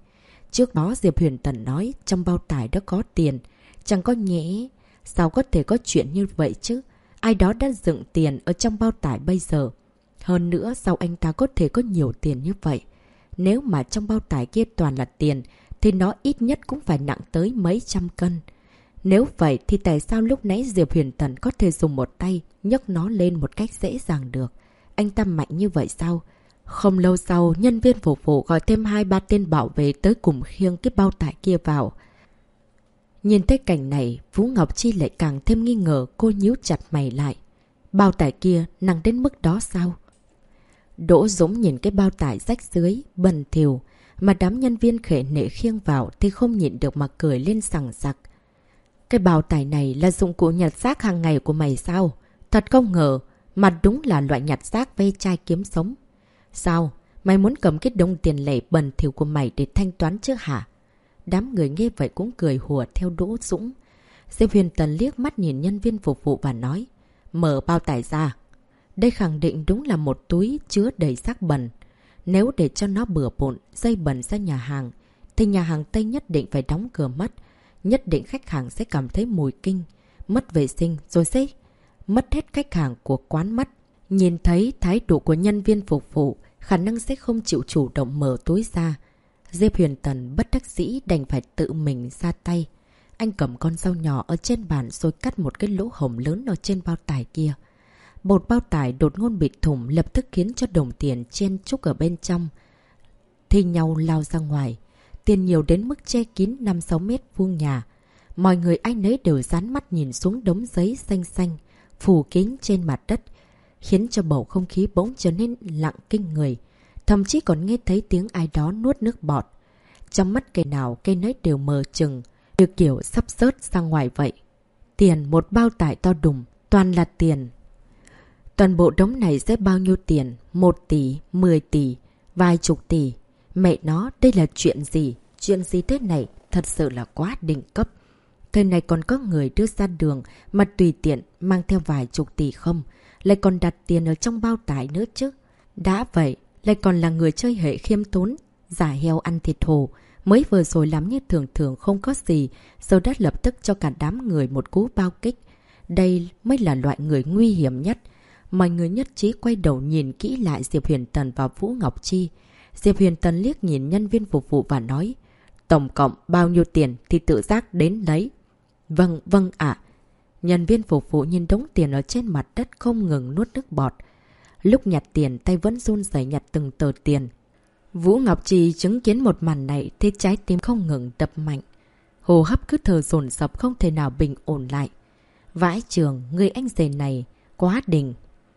Trước đó Diệp Huyền Tần nói trong bao tải đã có tiền. Chẳng có nhẽ. Sao có thể có chuyện như vậy chứ? Ai đó đã dựng tiền ở trong bao tải bây giờ. Hơn nữa sao anh ta có thể có nhiều tiền như vậy? Nếu mà trong bao tải kia toàn là tiền thì nó ít nhất cũng phải nặng tới mấy trăm cân. Nếu vậy thì tại sao lúc nãy Diệp Huyền Tần có thể dùng một tay nhấc nó lên một cách dễ dàng được? Anh ta mạnh như vậy sao? Không lâu sau, nhân viên phục vụ gọi thêm 2-3 tên bảo vệ tới cùng khiêng cái bao tải kia vào. Nhìn thấy cảnh này, Vũ Ngọc Chi lại càng thêm nghi ngờ. Cô nhíu chặt mày lại. Bao tải kia nặng đến mức đó sao? Đỗ Dũng nhìn cái bao tải rách dưới, bẩn thỉu mà đám nhân viên khệ nệ khiêng vào thì không nhịn được mà cười lên sằng sặc. Cái bao tải này là dụng cụ nhặt rác hàng ngày của mày sao? Thật không ngờ, mà đúng là loại nhặt rác ve chai kiếm sống. Sao? Mày muốn cầm cái đồng tiền lẻ bẩn thỉu của mày để thanh toán chứ hả? Đám người nghe vậy cũng cười hùa theo Đỗ Dũng. Diệp Huyền Tần liếc mắt nhìn nhân viên phục vụ và nói, mở bao tải ra. Đây khẳng định đúng là một túi chứa đầy rác bẩn. Nếu để cho nó bừa bộn, dây bẩn ra nhà hàng, thì nhà hàng Tây nhất định phải đóng cửa mất. Nhất định khách hàng sẽ cảm thấy mùi kinh, mất vệ sinh rồi sẽ mất hết khách hàng của quán mất. Nhìn thấy thái độ của nhân viên phục vụ, khả năng sẽ không chịu chủ động mở túi ra. Diệp Huyền Tần bất đắc dĩ đành phải tự mình ra tay. Anh cầm con dao nhỏ ở trên bàn rồi cắt một cái lỗ hổng lớn ở trên bao tải kia. Một bao tải đột ngột bị thủng lập tức khiến cho đồng tiền chen chúc ở bên trong thi nhau lao ra ngoài. Tiền nhiều đến mức che kín 5-6 mét vuông nhà. Mọi người ai nấy đều dán mắt nhìn xuống đống giấy xanh xanh phủ kín trên mặt đất, khiến cho bầu không khí bỗng trở nên lặng kinh người. Thậm chí còn nghe thấy tiếng ai đó nuốt nước bọt. Trong mắt cây nào cây nấy đều mờ trừng, như kiểu sắp rớt ra ngoài vậy. Tiền, một bao tải to đùng, toàn là tiền. Toàn bộ đống này sẽ bao nhiêu tiền? 1 tỷ, 10 tỷ, vài chục tỷ. Mẹ nó, đây là chuyện gì? Chuyện gì thế này? Thật sự là quá đỉnh cấp. Thời này còn có người đưa ra đường mà tùy tiện mang theo vài chục tỷ không? Lại còn đặt tiền ở trong bao tải nữa chứ. Đã vậy, lại còn là người chơi hệ khiêm tốn, giả heo ăn thịt hổ. Mới vừa rồi lắm như thường thường không có gì, giờ đã lập tức cho cả đám người một cú bao kích. Đây mới là loại người nguy hiểm nhất. Mọi người nhất trí quay đầu nhìn kỹ lại Diệp Huyền Tần và Vũ Ngọc Chi. Diệp Huyền Tần liếc nhìn nhân viên phục vụ và nói, tổng cộng bao nhiêu tiền thì tự giác đến lấy. Vâng, vâng ạ. Nhân viên phục vụ nhìn đống tiền ở trên mặt đất không ngừng nuốt nước bọt. Lúc nhặt tiền tay vẫn run rẩy nhặt từng tờ tiền. Vũ Ngọc Chi chứng kiến một màn này thì trái tim không ngừng đập mạnh. Hô hấp cứ thở dồn dập không thể nào bình ổn lại. Vãi trường, người anh rể này quá đỉnh.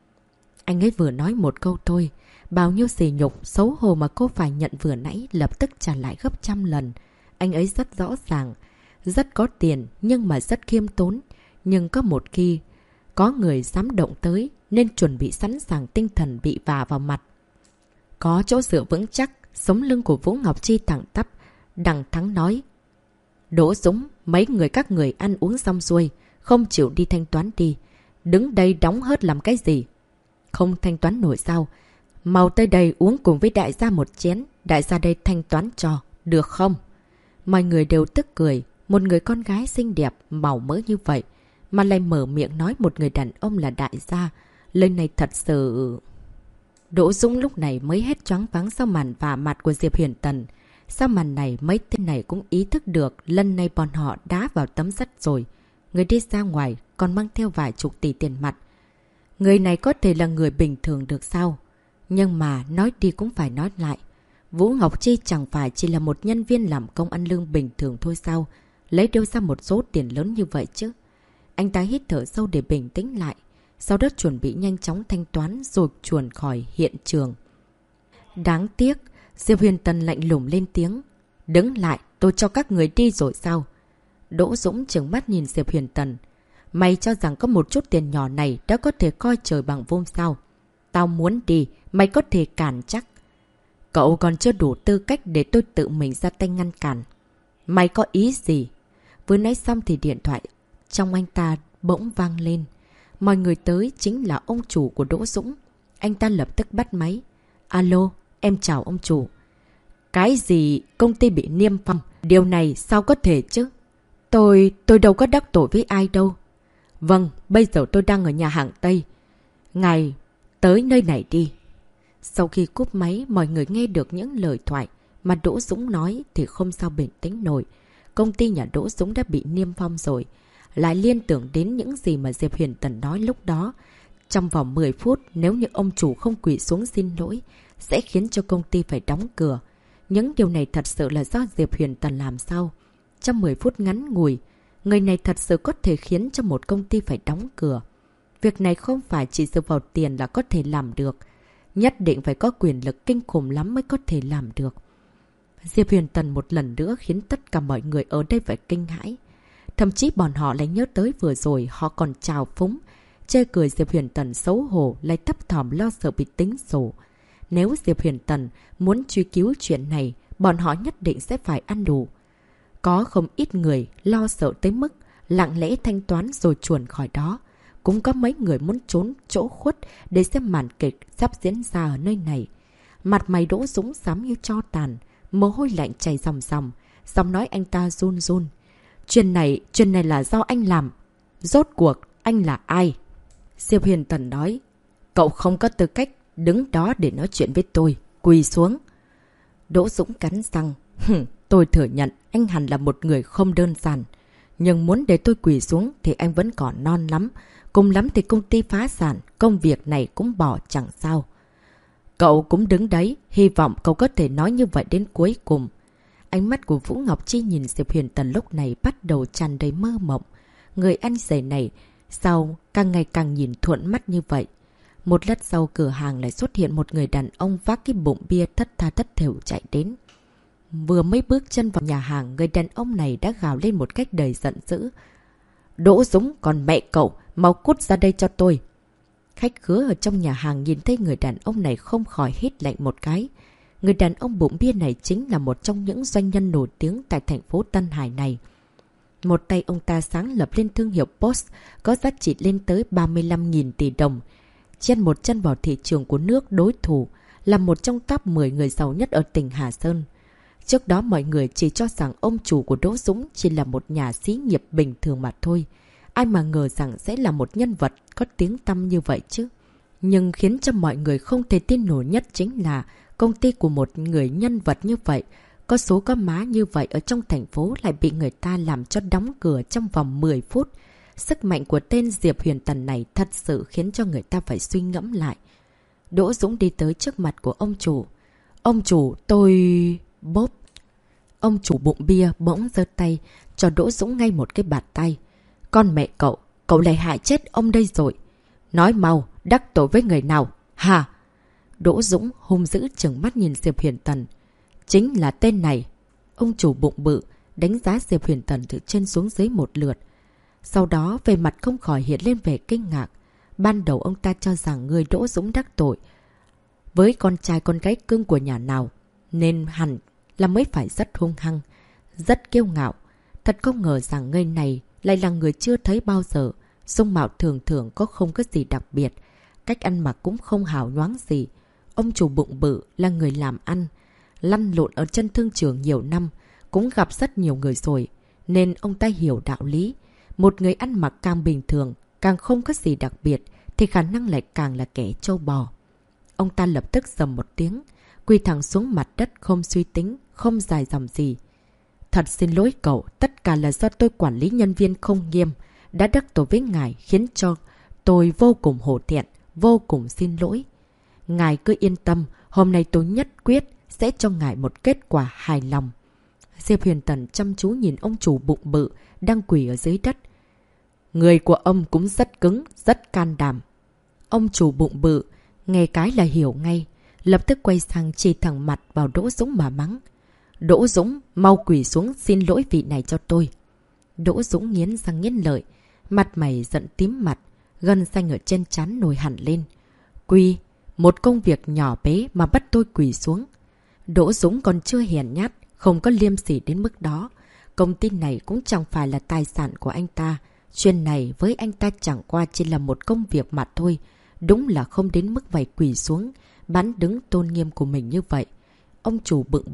Anh ấy vừa nói một câu thôi, bao nhiêu sỉ nhục, xấu hổ mà cô phải nhận vừa nãy lập tức trả lại gấp trăm lần. Anh ấy rất rõ ràng, rất có tiền nhưng mà rất khiêm tốn. Nhưng có một khi có người dám động tới nên chuẩn bị sẵn sàng tinh thần bị vả vào mặt. Có chỗ dựa vững chắc, sống lưng của Vũ Ngọc Chi thẳng tắp. Đằng Thắng nói, Đỗ Dũng, mấy người các người ăn uống xong xuôi, không chịu đi thanh toán đi. Đứng đây đóng hớt làm cái gì? Không thanh toán nổi sao? Mau tới đây uống cùng với đại gia một chén, đại gia đây thanh toán cho, được không? Mọi người đều tức cười, một người con gái xinh đẹp, màu mỡ như vậy, mà lại mở miệng nói một người đàn ông là đại gia. Lời này thật sự... Đỗ Dũng lúc này mới hết choáng váng sau màn vả mặt của Diệp Huyền Tần. Sau màn này mấy tên này cũng ý thức được lần này bọn họ đá vào tấm sắt rồi. Người đi ra ngoài còn mang theo vài chục tỷ tiền mặt. Người này có thể là người bình thường được sao? Nhưng mà nói đi cũng phải nói lại. Vũ Ngọc Chi chẳng phải chỉ là một nhân viên làm công ăn lương bình thường thôi sao? Lấy đâu ra một số tiền lớn như vậy chứ? Anh ta hít thở sâu để bình tĩnh lại. Sau đó chuẩn bị nhanh chóng thanh toán rồi chuồn khỏi hiện trường. Đáng tiếc, Diệp Huyền Tần lạnh lùng lên tiếng. Đứng lại, tôi cho các người đi rồi sao? Đỗ Dũng trừng mắt nhìn Diệp Huyền Tần. Mày cho rằng có một chút tiền nhỏ này đã có thể coi trời bằng vung sao? Tao muốn đi, mày có thể cản chắc. Cậu còn chưa đủ tư cách để tôi tự mình ra tay ngăn cản. Mày có ý gì? Vừa nói xong thì điện thoại trong anh ta bỗng vang lên. Mọi người tới chính là ông chủ của Đỗ Dũng. Anh ta lập tức bắt máy. Alo, em chào ông chủ. Cái gì công ty bị niêm phong? Điều này sao có thể chứ? Tôi đâu có đắc tội với ai đâu. Vâng, bây giờ tôi đang ở nhà hàng Tây. Ngài tới nơi này đi. Sau khi cúp máy, mọi người nghe được những lời thoại mà Đỗ Dũng nói thì không sao bình tĩnh nổi. Công ty nhà Đỗ Dũng đã bị niêm phong rồi. Lại liên tưởng đến những gì mà Diệp Huyền Tần nói lúc đó. Trong vòng 10 phút, nếu như ông chủ không quỳ xuống xin lỗi, sẽ khiến cho công ty phải đóng cửa. Những điều này thật sự là do Diệp Huyền Tần làm sao? Trong 10 phút ngắn ngủi, người này thật sự có thể khiến cho một công ty phải đóng cửa. Việc này không phải chỉ dựa vào tiền là có thể làm được. Nhất định phải có quyền lực kinh khủng lắm mới có thể làm được. Diệp Huyền Tần một lần nữa khiến tất cả mọi người ở đây phải kinh hãi. Thậm chí bọn họ lại nhớ tới vừa rồi họ còn chào phúng, chê cười Diệp Huyền Tần xấu hổ, lại thấp thỏm lo sợ bị tính sổ. Nếu Diệp Huyền Tần muốn truy cứu chuyện này, bọn họ nhất định sẽ phải ăn đủ. Có không ít người lo sợ tới mức lặng lẽ thanh toán rồi chuồn khỏi đó. Cũng có mấy người muốn trốn chỗ khuất để xem màn kịch sắp diễn ra ở nơi này. Mặt mày Đỗ Dũng xám như tro tàn, mồ hôi lạnh chảy ròng ròng, giọng nói anh ta run run. Chuyện này là do anh làm. Rốt cuộc, anh là ai? Diệp Huyền Tần nói, cậu không có tư cách đứng đó để nói chuyện với tôi. Quỳ xuống. Đỗ Dũng cắn răng. Tôi thừa nhận anh hẳn là một người không đơn giản. Nhưng muốn để tôi quỳ xuống thì anh vẫn còn non lắm. Cùng lắm thì công ty phá sản, công việc này cũng bỏ chẳng sao. Cậu cũng đứng đấy, hy vọng cậu có thể nói như vậy đến cuối cùng. Ánh mắt của Vũ Ngọc Chi nhìn Diệp Huyền Tần lúc này bắt đầu tràn đầy mơ mộng. Người anh rể này sao càng ngày càng nhìn thuận mắt như vậy. Một lát sau cửa hàng lại xuất hiện một người đàn ông vác cái bụng bia thất tha thất thểu chạy đến. Vừa mới bước chân vào nhà hàng, người đàn ông này đã gào lên một cách đầy giận dữ. Đỗ Dũng, còn mẹ cậu, mau cút ra đây cho tôi. Khách khứa ở trong nhà hàng nhìn thấy người đàn ông này không khỏi hít lạnh một cái. Người đàn ông bụng bia này chính là một trong những doanh nhân nổi tiếng tại thành phố Tân Hải này. Một tay ông ta sáng lập lên thương hiệu Boss có giá trị lên tới 35.000 tỷ đồng. Chen một chân vào thị trường của nước đối thủ, là một trong top 10 người giàu nhất ở tỉnh Hà Sơn. Trước đó mọi người chỉ cho rằng ông chủ của Đỗ Dũng chỉ là một nhà xí nghiệp bình thường mà thôi. Ai mà ngờ rằng sẽ là một nhân vật có tiếng tăm như vậy chứ. Nhưng khiến cho mọi người không thể tin nổi nhất chính là công ty của một người nhân vật như vậy, có số có má như vậy ở trong thành phố lại bị người ta làm cho đóng cửa trong vòng 10 phút. Sức mạnh của tên Diệp Huyền Tần này thật sự khiến cho người ta phải suy ngẫm lại. Đỗ Dũng đi tới trước mặt của ông chủ. Ông chủ, tôi... Bốp. Ông chủ bụng bia bỗng giơ tay cho Đỗ Dũng ngay một cái bạt tay. Con mẹ cậu lại hại chết ông đây rồi. Nói mau, đắc tội với người nào? Hả? Đỗ Dũng hung dữ trừng mắt nhìn Diệp Huyền Tần. Chính là tên này. Ông chủ bụng bự đánh giá Diệp Huyền Tần từ trên xuống dưới một lượt. Sau đó về mặt không khỏi hiện lên vẻ kinh ngạc. Ban đầu ông ta cho rằng người Đỗ Dũng đắc tội với con trai con gái cưng của nhà nào, nên hẳn là mới phải rất hung hăng, rất kiêu ngạo. Thật không ngờ rằng người này lại là người chưa thấy bao giờ. Dung mạo thường thường có không có gì đặc biệt, cách ăn mặc cũng không hào nhoáng gì. Ông chủ bụng bự là người làm ăn, lăn lộn ở chân thương trường nhiều năm, cũng gặp rất nhiều người rồi, nên ông ta hiểu đạo lý. Một người ăn mặc càng bình thường, càng không có gì đặc biệt, thì khả năng lại càng là kẻ trâu bò. Ông ta lập tức rầm một tiếng, quỳ thẳng xuống mặt đất không suy tính, không dài dòng gì. Thật xin lỗi cậu, tất cả là do tôi quản lý nhân viên không nghiêm, đã đắc tội với ngài khiến cho tôi vô cùng hổ thẹn, vô cùng xin lỗi. Ngài cứ yên tâm, hôm nay tôi nhất quyết sẽ cho ngài một kết quả hài lòng. Diệp Huyền Tần chăm chú nhìn ông chủ bụng bự đang quỳ ở dưới đất. Người của ông cũng rất cứng, rất can đảm. Ông chủ bụng bự nghe cái là hiểu ngay, lập tức quay sang chỉ thẳng mặt vào Đỗ Dũng mà mắng. Đỗ Dũng, mau quỳ xuống xin lỗi vị này cho tôi. Đỗ Dũng nghiến răng nghiến lợi, mặt mày giận tím mặt, gân xanh ở trên trán nổi hẳn lên. Quỳ, một công việc nhỏ bé mà bắt tôi quỳ xuống. Đỗ Dũng còn chưa hèn nhát, không có liêm sỉ đến mức đó. Công ty này cũng chẳng phải là tài sản của anh ta. Chuyện này với anh ta chẳng qua chỉ là một công việc mà thôi. Đúng là không đến mức phải quỳ xuống, bán đứng tôn nghiêm của mình như vậy. Ông chủ bự bự,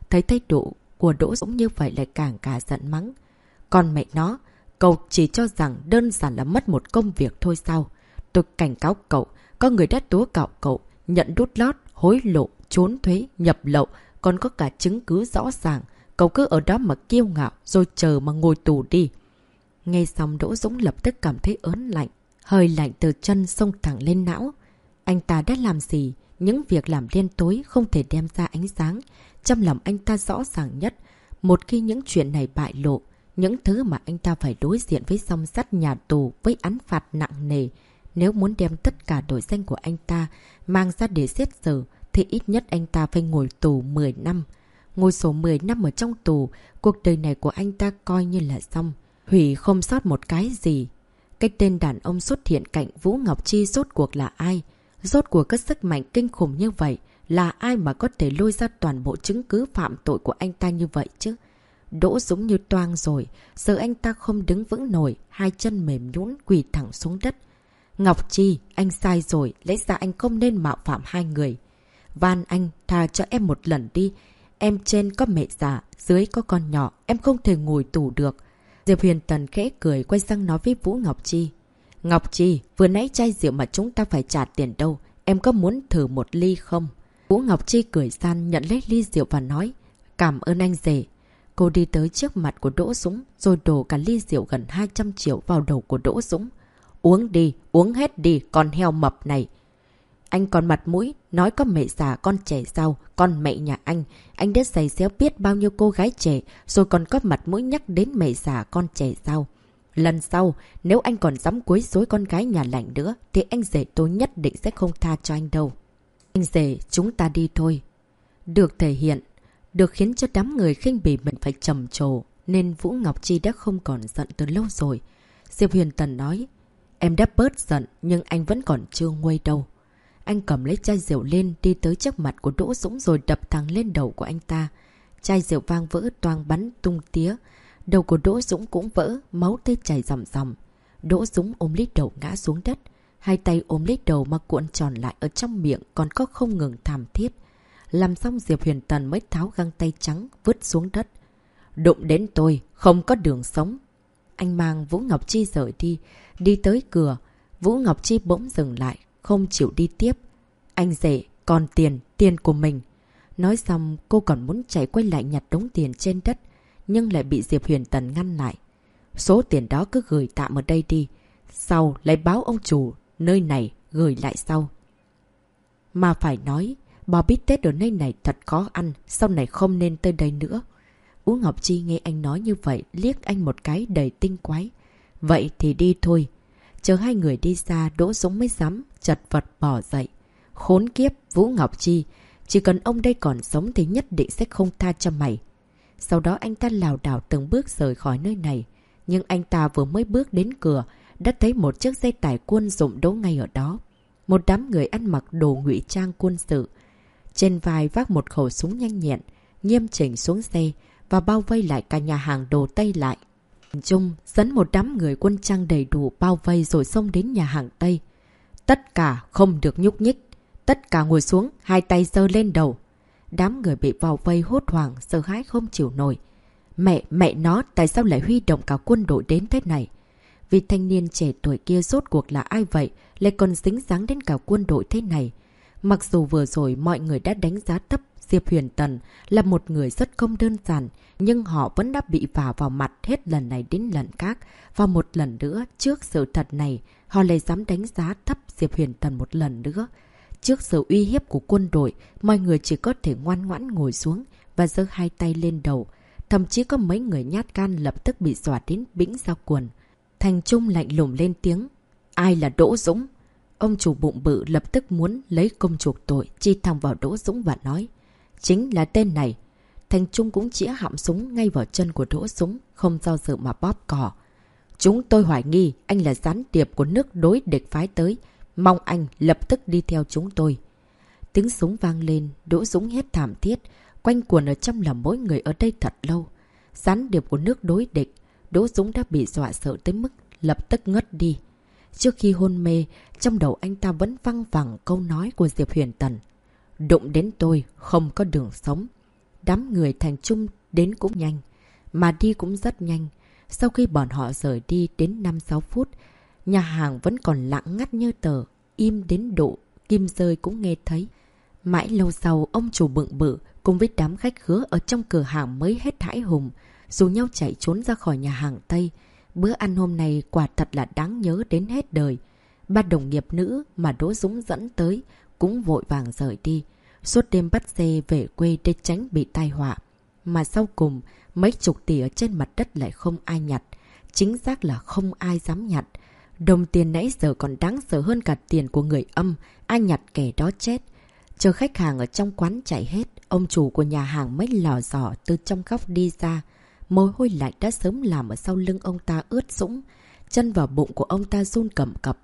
thấy thái độ của Đỗ Dũng như vậy lại càng cả giận mắng. Còn mẹ nó, cậu chỉ cho rằng đơn giản là mất một công việc thôi sao? Tôi cảnh cáo cậu, có người đã tố cáo cậu, nhận đút lót, hối lộ, trốn thuế, nhập lậu, còn có cả chứng cứ rõ ràng. Cậu cứ ở đó mà kiêu ngạo, rồi chờ mà ngồi tù đi. Nghe xong Đỗ Dũng lập tức cảm thấy ớn lạnh, hơi lạnh từ chân xông thẳng lên não. Anh ta đã làm gì? Những việc làm đen tối không thể đem ra ánh sáng. Trong lòng anh ta rõ ràng nhất, một khi những chuyện này bại lộ, những thứ mà anh ta phải đối diện với song sắt nhà tù với án phạt nặng nề. Nếu muốn đem tất cả tội danh của anh ta mang ra để xét xử, thì ít nhất anh ta phải ngồi tù 10 năm. Ngồi số 10 năm ở trong tù, cuộc đời này của anh ta coi như là xong. Hủy không sót một cái gì. Cái tên đàn ông xuất hiện cạnh Vũ Ngọc Chi rốt cuộc là ai? Rốt cuộc có sức mạnh kinh khủng như vậy, là ai mà có thể lôi ra toàn bộ chứng cứ phạm tội của anh ta như vậy chứ? Đỗ Dũng như toang rồi, giờ anh ta không đứng vững nổi, hai chân mềm nhũn quỳ thẳng xuống đất. Ngọc Chi, anh sai rồi, lẽ ra anh không nên mạo phạm hai người. Van anh, tha cho em một lần đi. Em trên có mẹ già, dưới có con nhỏ, em không thể ngồi tù được. Diệp Huyền Tần khẽ cười quay sang nói với Vũ Ngọc Chi. Ngọc Chi, vừa nãy chai rượu mà chúng ta phải trả tiền đâu, em có muốn thử một ly không? Vũ Ngọc Chi cười gian nhận lấy ly rượu và nói, cảm ơn anh rể. Cô đi tới trước mặt của Đỗ Dũng rồi đổ cả ly rượu gần 200 triệu vào đầu của Đỗ Dũng. Uống đi, uống hết đi, con heo mập này. Anh còn mặt mũi, nói có mẹ già con trẻ sao, con mẹ nhà anh đã giày xéo biết bao nhiêu cô gái trẻ, rồi còn có mặt mũi nhắc đến mẹ già con trẻ sao. Lần sau, nếu anh còn dám quấy rối con gái nhà lạnh nữa, thì anh rể tôi nhất định sẽ không tha cho anh đâu. Anh rể, chúng ta đi thôi. Được thể hiện, được khiến cho đám người khinh bỉ mình phải trầm trồ, nên Vũ Ngọc Chi đã không còn giận từ lâu rồi. Diệp Huyền Tần nói, em đã bớt giận nhưng anh vẫn còn chưa nguôi đâu. Anh cầm lấy chai rượu lên đi tới trước mặt của Đỗ Dũng rồi đập thẳng lên đầu của anh ta. Chai rượu vang vỡ toang bắn tung tía. Đầu của Đỗ Dũng cũng vỡ, máu tươi chảy ròng ròng. Đỗ Dũng ôm lấy đầu ngã xuống đất. Hai tay ôm lấy đầu mà cuộn tròn lại ở trong miệng còn có không ngừng thảm thiết. Làm xong Diệp Huyền Tần mới tháo găng tay trắng vứt xuống đất. Đụng đến tôi, không có đường sống. Anh mang Vũ Ngọc Chi rời đi. Đi tới cửa, Vũ Ngọc Chi bỗng dừng lại, không chịu đi tiếp. Anh rể, còn tiền của mình. Nói xong cô còn muốn chạy quay lại nhặt đống tiền trên đất, nhưng lại bị Diệp Huyền Tần ngăn lại. Số tiền đó cứ gửi tạm ở đây đi. Sau lấy báo ông chủ, nơi này gửi lại sau. Mà phải nói, bò bít tết ở nơi này thật khó ăn, sau này không nên tới đây nữa. Vũ Ngọc Chi nghe anh nói như vậy, liếc anh một cái đầy tinh quái. Vậy thì đi thôi. Chờ hai người đi xa, Đỗ Dũng mới dám chật vật bỏ dậy. Khốn kiếp, Vũ Ngọc Chi, chỉ cần ông đây còn sống thì nhất định sẽ không tha cho mày. Sau đó anh ta lảo đảo từng bước rời khỏi nơi này. Nhưng anh ta vừa mới bước đến cửa, đã thấy một chiếc xe tải quân dụng đỗ ngay ở đó. Một đám người ăn mặc đồ ngụy trang quân sự. Trên vai vác một khẩu súng nhanh nhẹn, nghiêm chỉnh xuống xe và bao vây lại cả nhà hàng đồ Tây lại. Trung dẫn một đám người quân trang đầy đủ bao vây rồi xông đến nhà hàng Tây. Tất cả không được nhúc nhích. Tất cả ngồi xuống, hai tay giơ lên đầu. Đám người bị bao vây hốt hoảng, sợ hãi không chịu nổi. Mẹ nó, tại sao lại huy động cả quân đội đến thế này? Vì thanh niên trẻ tuổi kia rốt cuộc là ai vậy, lại còn dính dáng đến cả quân đội thế này? Mặc dù vừa rồi mọi người đã đánh giá thấp Diệp Huyền Tần là một người rất không đơn giản, nhưng họ vẫn đã bị vả vào mặt hết lần này đến lần khác. Và một lần nữa, trước sự thật này, họ lại dám đánh giá thấp Diệp Huyền Tần một lần nữa. Trước sự uy hiếp của quân đội, mọi người chỉ có thể ngoan ngoãn ngồi xuống và giơ hai tay lên đầu. Thậm chí có mấy người nhát gan lập tức bị dọa đến bĩnh ra quần. Thành Trung lạnh lùng lên tiếng. Ai là Đỗ Dũng? Ông chủ bụng bự lập tức muốn lấy công chuộc tội, chi thẳng vào Đỗ Dũng và nói. Chính là tên này. Thành Trung cũng chĩa họng súng ngay vào chân của Đỗ Dũng, không do dự mà bóp cò. Chúng tôi hoài nghi anh là gián điệp của nước đối địch phái tới. Mong anh lập tức đi theo chúng tôi. Tiếng súng vang lên, Đỗ Dũng hét thảm thiết, quanh quẩn ở trong lòng mỗi người ở đây thật lâu. Gián điệp của nước đối địch, Đỗ Dũng đã bị dọa sợ tới mức lập tức ngất đi. Trước khi hôn mê, trong đầu anh ta vẫn văng vẳng câu nói của Diệp Huyền Tần. Đụng đến tôi, không có đường sống. đám người thành trung đến cũng nhanh, mà đi cũng rất nhanh. Sau khi bọn họ rời đi đến 5-6 phút, nhà hàng vẫn còn lặng ngắt như tờ, im đến độ kim rơi cũng nghe thấy. Mãi lâu sau, ông chủ bựng bự cùng với đám khách khứa ở trong cửa hàng mới hết hãi hùng, rủ nhau chạy trốn ra khỏi nhà hàng Tây. Bữa ăn hôm nay quả thật là đáng nhớ đến hết đời. Ba đồng nghiệp nữ mà Đỗ Dũng dẫn tới cũng vội vàng rời đi, suốt đêm bắt xe về quê để tránh bị tai họa. Mà sau cùng, mấy chục tỷ ở trên mặt đất lại không ai nhặt. Chính xác là không ai dám nhặt. Đồng tiền nãy giờ còn đáng sợ hơn cả tiền của người âm, ai nhặt kẻ đó chết. Chờ khách hàng ở trong quán chạy hết, ông chủ của nhà hàng mới lò dò từ trong góc đi ra. Mồ hôi lạnh đã sớm làm ở sau lưng ông ta ướt sũng, chân vào bụng của ông ta run cầm cập.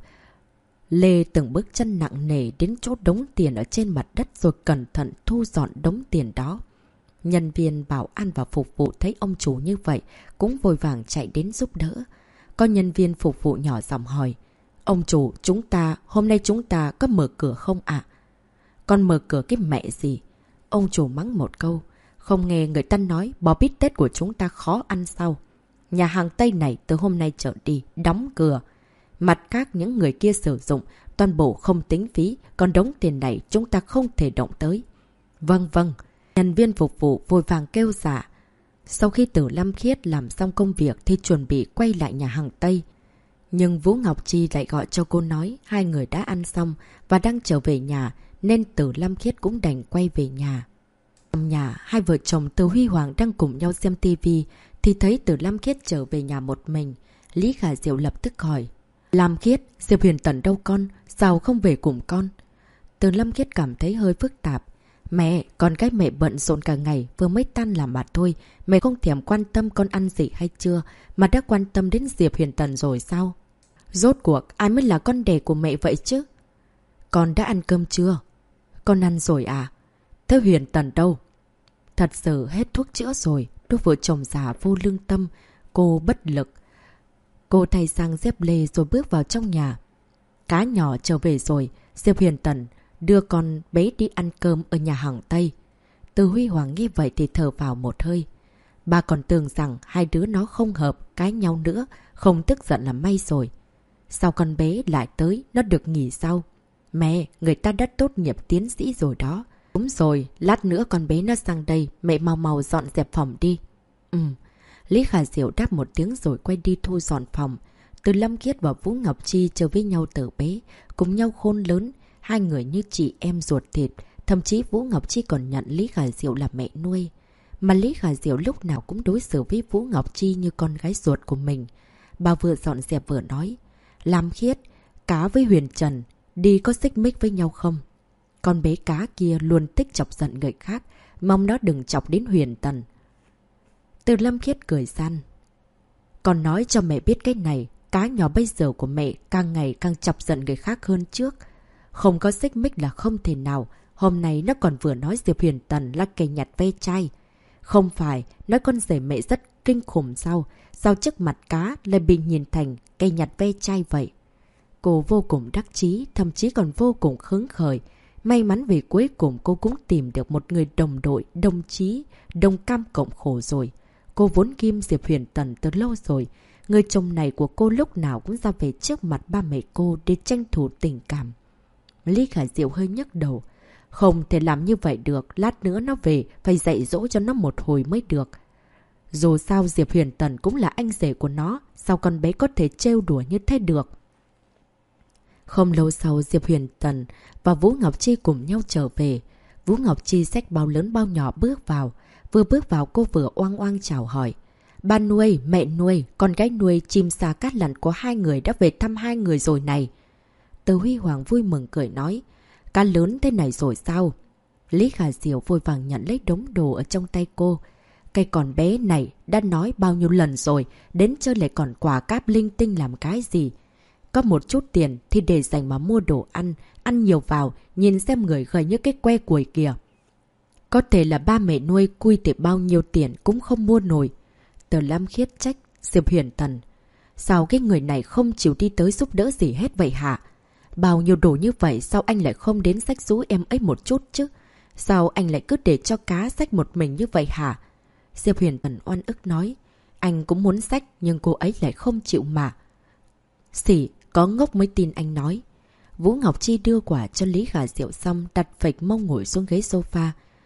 Lê từng bước chân nặng nề đến chỗ đống tiền ở trên mặt đất rồi cẩn thận thu dọn đống tiền đó. Nhân viên bảo an và phục vụ thấy ông chủ như vậy cũng vội vàng chạy đến giúp đỡ. Có nhân viên phục vụ nhỏ giọng hỏi: "Ông chủ, hôm nay chúng ta có mở cửa không ạ?" "Con mở cửa cái mẹ gì?" Ông chủ mắng một câu. "Không nghe người ta nói bò bít tết của chúng ta khó ăn sao? Nhà hàng Tây này từ hôm nay trở đi đóng cửa. Mặt khác những người kia sử dụng toàn bộ không tính phí, còn đống tiền này chúng ta không thể động tới." "Vâng vâng." Nhân viên phục vụ vội vàng kêu dạ. Sau khi Tử Lâm Khiết làm xong công việc thì chuẩn bị quay lại nhà hàng Tây. Nhưng Vũ Ngọc Chi lại gọi cho cô nói hai người đã ăn xong và đang trở về nhà, nên Tử Lâm Khiết cũng đành quay về nhà. Trong nhà, hai vợ chồng Từ Huy Hoàng đang cùng nhau xem tivi thì thấy Tử Lâm Khiết trở về nhà một mình. Lý Khả Diệu lập tức hỏi: "Lam Khiết, Diệp Huyền Tần đâu con? Sao không về cùng con?" Tử Lâm Khiết cảm thấy hơi phức tạp. "Mẹ, con cái mẹ bận rộn cả ngày, vừa mới tan làm mà thôi. Mẹ không thèm quan tâm con ăn gì hay chưa, mà đã quan tâm đến Diệp Huyền Tần rồi sao? Rốt cuộc, ai mới là con đẻ của mẹ vậy chứ?" "Con đã ăn cơm chưa?" "Con ăn rồi à? Thế Huyền Tần đâu?" Thật sự hết thuốc chữa rồi, đôi vợ chồng già vô lương tâm, cô bất lực. Cô thay sang dép lê rồi bước vào trong nhà. "Cá nhỏ trở về rồi, Diệp Huyền Tần đưa con bé đi ăn cơm ở nhà hàng Tây." Từ Huy Hoàng nghe vậy thì thở vào một hơi. Bà còn tưởng rằng hai đứa nó không hợp, cãi nhau nữa, không tức giận là may rồi. Sao con bé lại tới, nó được nghỉ sao? "Mẹ, người ta đã tốt nghiệp tiến sĩ rồi đó." "Đúng rồi, lát nữa con bé nó sang đây, mẹ mau mau dọn dẹp phòng đi." Lý Khả Diệu đáp một tiếng rồi quay đi thu dọn phòng. Từ Lâm Khiết và Vũ Ngọc Chi chơi với nhau từ bé, cùng nhau khôn lớn, hai người như chị em ruột thịt. Thậm chí Vũ Ngọc Chi còn nhận Lý Khả Diệu là mẹ nuôi. Mà Lý Khả Diệu lúc nào cũng đối xử với Vũ Ngọc Chi như con gái ruột của mình. Bà vừa dọn dẹp vừa nói: "Lam Khiết, Cá với Huyền Trần đi có xích mích với nhau không? Con bé Cá kia luôn thích chọc giận người khác, mong nó đừng chọc đến Huyền Tần." Từ Lâm Khiết cười gian: "Con nói cho mẹ biết cái này, Cá nhỏ bây giờ của mẹ càng ngày càng chọc giận người khác hơn trước. Không có xích mích là không thể nào. Hôm nay nó còn vừa nói Diệp Huyền Tần là kẻ nhặt ve chai. Không phải, nói con rể mẹ rất kinh khủng sao? Sao trước mặt Cá lại bị nhìn thành cây nhặt ve chai vậy?" Cô vô cùng đắc chí, thậm chí còn vô cùng hứng khởi. May mắn vì cuối cùng cô cũng tìm được một người đồng đội, đồng chí, đồng cam cộng khổ rồi. Cô vốn ghim Diệp Huyền Tần từ lâu rồi. Người chồng này của cô lúc nào cũng ra về trước mặt ba mẹ cô để tranh thủ tình cảm. Lý Khả Diệu hơi nhức đầu. Không thể làm như vậy được, lát nữa nó về, phải dạy dỗ cho nó một hồi mới được. Dù sao Diệp Huyền Tần cũng là anh rể của nó, sao con bé có thể trêu đùa như thế được? Không lâu sau, Diệp Huyền Tần và Vũ Ngọc Chi cùng nhau trở về. Vũ Ngọc Chi xách bao lớn bao nhỏ bước vào. Vừa bước vào cô vừa oang oang chào hỏi: "Ba nuôi, mẹ nuôi, con gái nuôi, chim sa cát lặn của hai người đã về thăm hai người rồi này." Từ Huy Hoàng vui mừng cười nói: "Cá lớn thế này rồi sao?" Lý Khả Diệu vội vàng nhận lấy đống đồ ở trong tay cô. "Cái con bé này đã nói bao nhiêu lần rồi, đến chơi lại còn quà cáp linh tinh làm cái gì? Có một chút tiền thì để dành mà mua đồ ăn, ăn nhiều vào, nhìn xem người gầy như cái que củi kìa. Có thể là ba mẹ nuôi cui tiệp bao nhiêu tiền cũng không mua nổi." Từ Lam Khiết trách Diệp Huyền Tần: "Sao cái người này không chịu đi tới giúp đỡ gì hết vậy hả? Bao nhiêu đồ như vậy sao anh lại không đến xách rú em ấy một chút chứ? Sao anh lại cứ để cho cá xách một mình như vậy hả? Diệp Huyền Tần oan ức nói. Anh cũng muốn xách nhưng cô ấy lại không chịu mà. Xỉ, có ngốc mới tin anh nói. Vũ Ngọc Chi đưa quả cho Lý Khả Diệu xong đặt phịch mông ngồi xuống ghế sofa.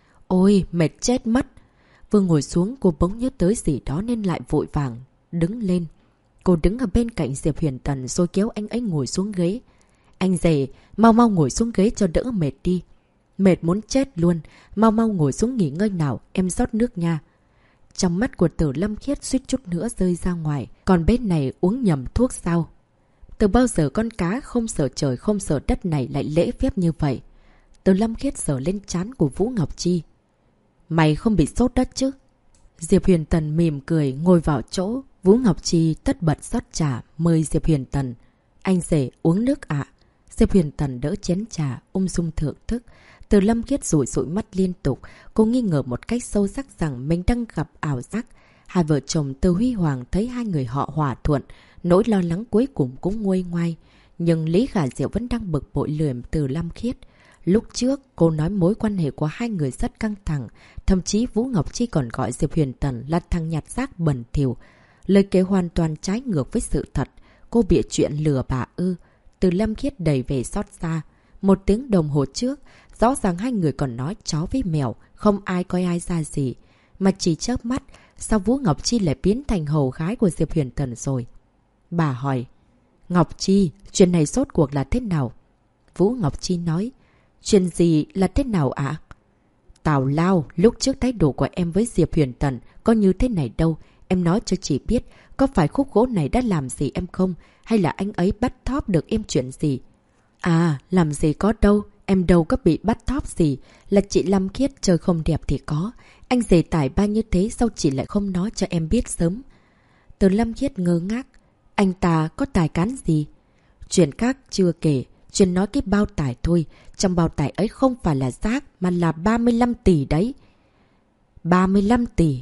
Ôi, mệt chết mất. Vừa ngồi xuống cô bỗng nhớ tới gì đó nên lại vội vàng đứng lên. Cô đứng ở bên cạnh Diệp Huyền Tần rồi kéo anh ấy ngồi xuống ghế. Anh rể, mau mau ngồi xuống ghế cho đỡ mệt đi. Mệt muốn chết luôn, mau mau ngồi xuống nghỉ ngơi nào, em rót nước nha. Trong mắt của Tử Lâm Khiết suýt chút nữa rơi ra ngoài, còn bên này uống nhầm thuốc sao? Từ bao giờ con cá không sợ trời không sợ đất này lại lễ phép như vậy? Tử Lâm Khiết sờ lên trán của Vũ Ngọc Chi. Mày không bị sốt đất chứ? Diệp Huyền Tần mỉm cười ngồi vào chỗ. Vũ Ngọc Chi tất bật rót trà mời Diệp Huyền Tần. Anh rể uống nước ạ. Diệp Huyền Tần đỡ chén trà ung dung thưởng thức. Từ Lâm Khiết rủi rủi mắt liên tục. Cô nghi ngờ một cách sâu sắc rằng mình đang gặp ảo giác. Hai vợ chồng Từ Huy Hoàng thấy hai người họ hòa thuận. Nỗi lo lắng cuối cùng cũng nguôi ngoai. Nhưng Lý Khả Diệu vẫn đang bực bội lườm Từ Lâm Khiết. Lúc trước, cô nói mối quan hệ của hai người rất căng thẳng. Thậm chí Vũ Ngọc Chi còn gọi Diệp Huyền Tần là thằng nhặt rác bẩn thỉu. Lời kể hoàn toàn trái ngược với sự thật. Cô bịa chuyện lừa bà ư. Từ Lâm Khiết đầy về xót xa. Một tiếng đồng hồ trước, rõ ràng hai người còn nói chó với mèo, không ai coi ai ra gì. Mà chỉ chớp mắt, sao Vũ Ngọc Chi lại biến thành hầu gái của Diệp Huyền Tần rồi? Bà hỏi, Ngọc Chi, chuyện này rốt cuộc là thế nào? Vũ Ngọc Chi nói, chuyện gì là thế nào ạ? Tào lao, lúc trước thái độ của em với Diệp Huyền Tần có như thế này đâu. Em nói cho chị biết, có phải khúc gỗ này đã làm gì em không? Hay là anh ấy bắt thóp được em chuyện gì? À, làm gì có đâu. Em đâu có bị bắt thóp gì. Là chị Lâm Khiết chơi không đẹp thì có. Anh dề tải ba như thế sao chị lại không nói cho em biết sớm? Từ Lâm Khiết ngơ ngác. Anh ta có tài cán gì? Chuyện khác chưa kể. Chuyện nói cái bao tải thôi. Trong bao tải ấy không phải là rác mà là 35 tỷ đấy. 35 tỷ.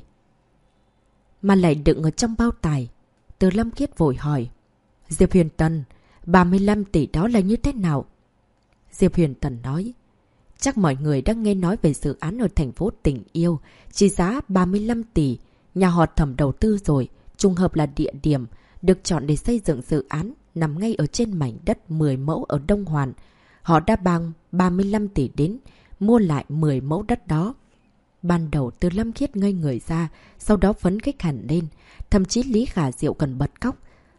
Mà lại đựng ở trong bao tải. Từ Lâm Khiết vội hỏi. Diệp Huyền Tần, 35 tỷ đó là như thế nào? Diệp Huyền Tần nói. Chắc mọi người đã nghe nói về dự án ở thành phố Tình Yêu. Trị giá 35 tỷ. Nhà họ Thẩm đầu tư rồi. Trùng hợp là địa điểm được chọn để xây dựng dự án nằm ngay ở trên mảnh đất 10 mẫu ở Đông Hoàn. Họ đã mang 35 tỷ đến, mua lại 10 mẫu đất đó. Ban đầu Từ Lâm Khiết ngây người ra, sau đó phấn khích hẳn lên. Thậm chí Lý Khả Diệu còn bật khóc.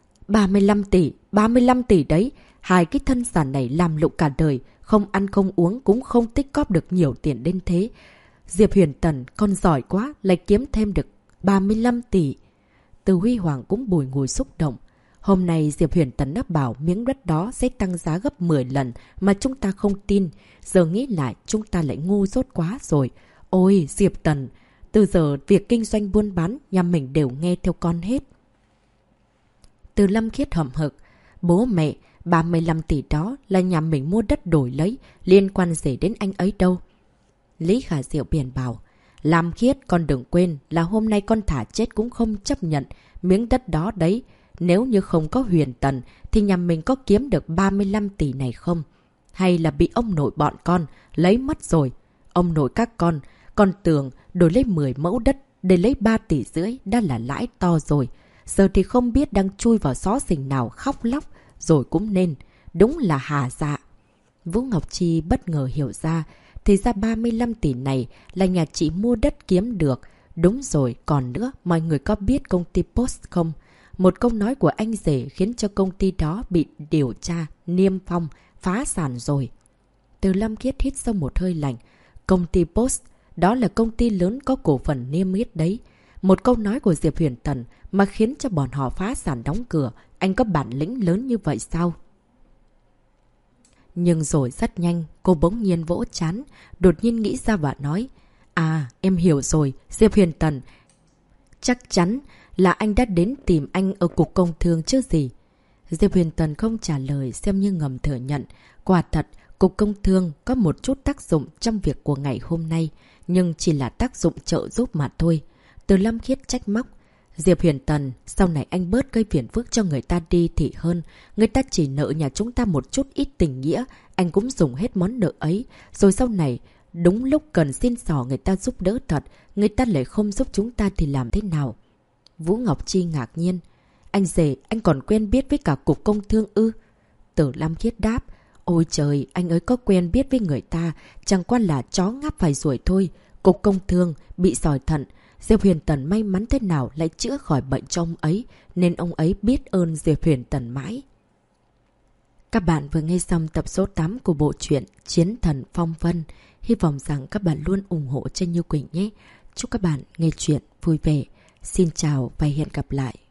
35 tỷ đấy. Hai cái thân sản này làm lụng cả đời, không ăn không uống cũng không tích cóp được nhiều tiền đến thế. Diệp Huyền Tần còn giỏi quá, lại kiếm thêm được 35 tỷ. Từ Huy Hoàng cũng bùi ngùi xúc động. Hôm nay Diệp Huyền Tần đã bảo miếng đất đó sẽ tăng giá gấp 10 lần mà chúng ta không tin. Giờ nghĩ lại chúng ta lại ngu dốt quá rồi. Ôi Diệp Tần, từ giờ việc kinh doanh buôn bán nhà mình đều nghe theo con hết. Từ Lâm Khiết hậm hực. Bố mẹ, 35 tỷ đó là nhà mình mua đất đổi lấy, liên quan gì đến anh ấy đâu. Lý Khả Diệu biển bảo. Lâm Khiết, con đừng quên là hôm nay con thả chết cũng không chấp nhận miếng đất đó đấy. Nếu như không có Huyền Tần thì nhà mình có kiếm được 35 tỷ này không? Hay là bị ông nội bọn con lấy mất rồi? Ông nội các con tưởng đổi lấy 10 mẫu đất để lấy 3,5 tỷ đã là lãi to rồi. Giờ thì không biết đang chui vào xó xỉnh nào khóc lóc rồi cũng nên. Đúng là hà dạ. Vũ Ngọc Chi bất ngờ hiểu ra. Thì ra 35 tỷ này là nhà chị mua đất kiếm được. Đúng rồi, còn nữa, mọi người có biết công ty Post không? Một câu nói của anh rể khiến cho công ty đó bị điều tra, niêm phong, phá sản rồi. Từ Lâm Khiết hít sâu một hơi lạnh. Công ty Post, đó là công ty lớn có cổ phần niêm yết đấy. Một câu nói của Diệp Huyền Tần mà khiến cho bọn họ phá sản đóng cửa. Anh có bản lĩnh lớn như vậy sao? Nhưng rồi rất nhanh, cô bỗng nhiên vỗ trán, đột nhiên nghĩ ra và nói. À, em hiểu rồi, Diệp Huyền Tần. Chắc chắn là anh đã đến tìm anh ở Cục Công Thương chứ gì. Diệp Huyền Tần không trả lời, xem như ngầm thừa nhận. Quả thật, Cục Công Thương có một chút tác dụng trong việc của ngày hôm nay, nhưng chỉ là tác dụng trợ giúp mà thôi. Từ Lâm Khiết trách móc. Diệp Huyền Tần, sau này anh bớt gây phiền phức cho người ta đi thì hơn. Người ta chỉ nợ nhà chúng ta một chút ít tình nghĩa, anh cũng dùng hết món nợ ấy. Rồi sau này, Đúng lúc cần xin xỏ người ta giúp đỡ thật, người ta lại không giúp chúng ta thì làm thế nào? Vũ Ngọc Chi ngạc nhiên. Anh rể, anh còn quen biết với cả Cục Công Thương ư? Tử Lam Khiết đáp. Ôi trời, anh ấy có quen biết với người ta, chẳng qua là chó ngáp phải ruồi thôi. Cục Công Thương bị sỏi thận, Diệp Huyền Tần may mắn thế nào lại chữa khỏi bệnh cho ông ấy, nên ông ấy biết ơn Diệp Huyền Tần mãi. Các bạn vừa nghe xong tập số 8 của bộ truyện Chiến Thần Phong Vân. Hy vọng rằng các bạn luôn ủng hộ cho Như Quỳnh nhé. Chúc các bạn nghe chuyện vui vẻ. Xin chào và hẹn gặp lại.